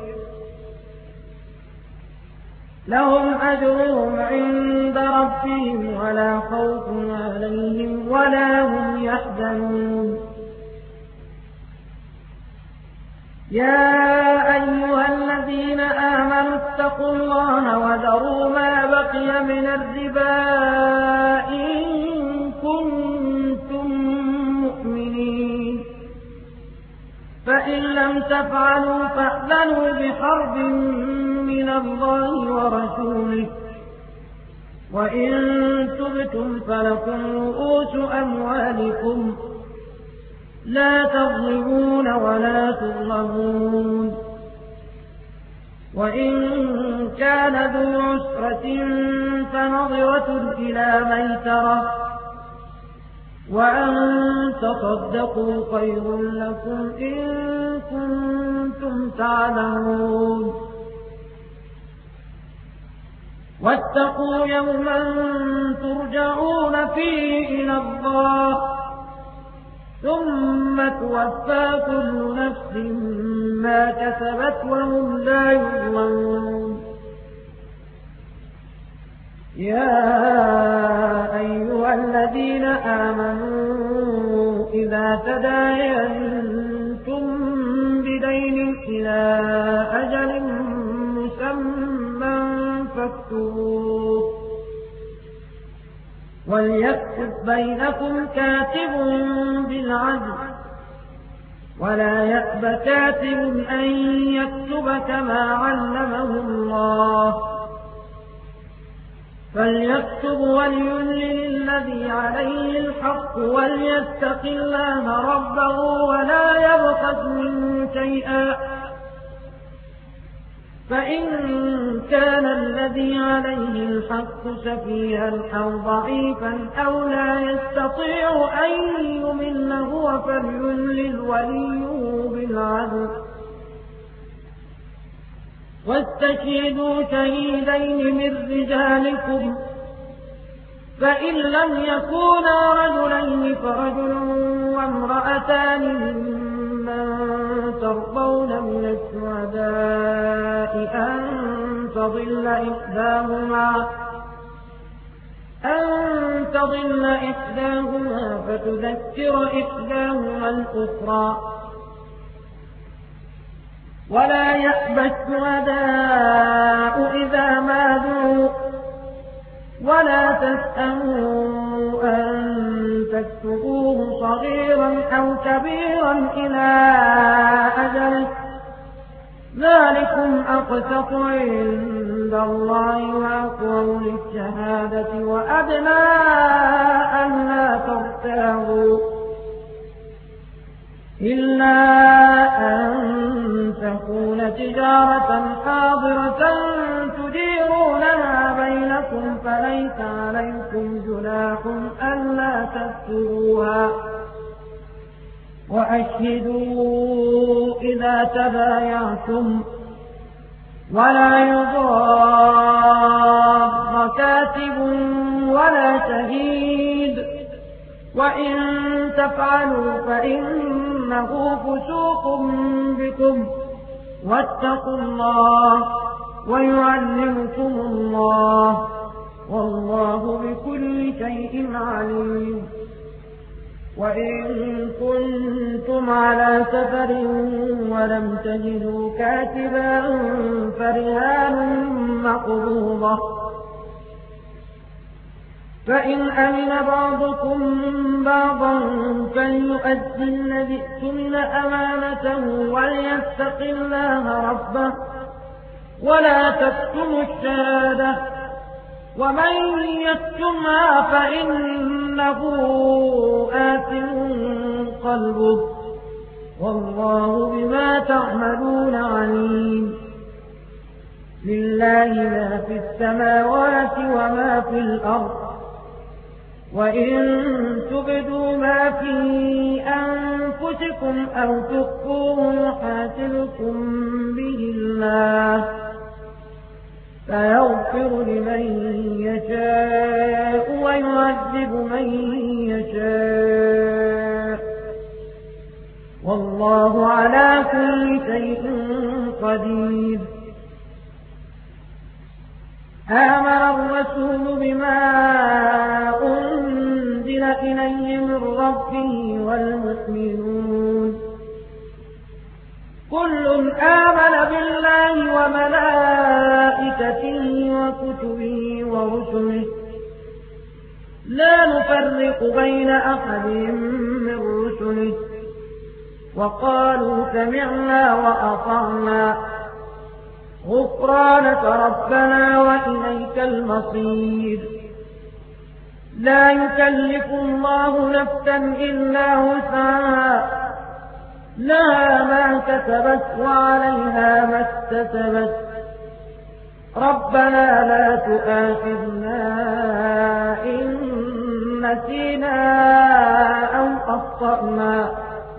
لهم أجرهم عند ربهم ولا خوف عليهم ولا هم يحزنون يا أيها الذين آمنوا اتقوا الله وذروا ما بقي من الربا إن كنتم مؤمنين فإن لم تفعلوا فاحذروا بحرب من الله ورسوله وإن تبتم فلكم رؤوس أموالكم لا تظلمون ولا تظلمون وإن كان ذو عسرة فنظرة إلى ميسرة وأن تصدقوا خير لكم إن كنتم تعلمون واتقوا يوما ترجعون فيه إلى الله ثم توفى كل نفس ما كسبت وهم لا يظلمون يا أيها الذين آمنوا إذا تداينتم بدين إلى أجل مسمى فاكتبوه وليكتب بينكم كاتب بالعدل ولا يأب كاتب أن يكتب كما علمه الله فليكتب وليملل الذي عليه الحق وليتق الله ربه ولا يبخس منه شيئا فإن كان الذي عليه الحق سفيها أو ضعيفا أو لا يستطيع أن يمل هو فليملل وليه بالعدل واستشهدوا شهيدين من رجالكم فإن لم يكونا رجلين فرجل وامرأتان ممن ترضون من الشهداء أن تضل إحداهما أن تضل إحداهما فتذكر إحداهما الأخرى ولا يأبى الشهداء إذا ما دعوا ولا تسأموا أن تكتبوه صغيرا أو كبيرا إلى أجله ذلكم أقسط عند الله وأقوم للشهادة وأدنى أن لا ترتابوا إلا أن تكون تجارة حاضرة تديرونها بينكم فليس عليكم جناح ألا تكتبوها وأشهدوا إذا تبايعتم ولا يضار كاتب ولا شهيد وإن تفعلوا فإنه فسوق بكم واتقوا الله ويعلمكم الله والله بكل شيء عليم. وإن كنتم على سفر ولم تجدوا كاتبا فرهان مقبوضة فإن أمن بعضكم بعضا فليؤدي الذي اؤتمن أمانته وليتق الله ربه ولا تكتموا الشهادة ومن يكتمها فإنه آثم قلبه والله بما تعملون عليم. لله ما في السماوات وما في الأرض وإن تبدوا ما في أنفسكم أو تخفوه يحاسبكم به الله فيغفر لمن يشاء ويعذب من يشاء والله على كل شيء قدير. آمن الرسول بما أنزل إليه من ربه والمؤمنون كل آمن بالله وملائكته وكتبه ورسله لا نفرق بين أحد من رسله وقالوا سمعنا وأطعنا غفرانك ربنا وإليك المصير. لا يكلف الله نفسا إلا وسعها لها ما كسبت وعليها ما اكتسبت ربنا لا تؤاخذنا إن نسينا أو أخطأنا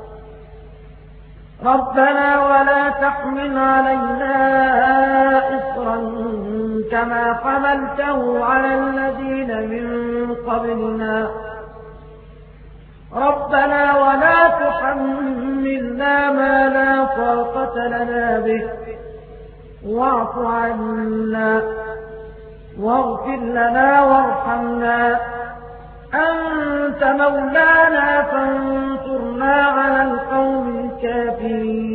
ربنا ولا تحمل علينا إصرا كما حملته على الذين من قبلنا ربنا ولا تحملنا ما لا طاقة لنا به واعف عنا واغفر لنا وارحمنا أنت مولانا فانصرنا على القوم الكافرين.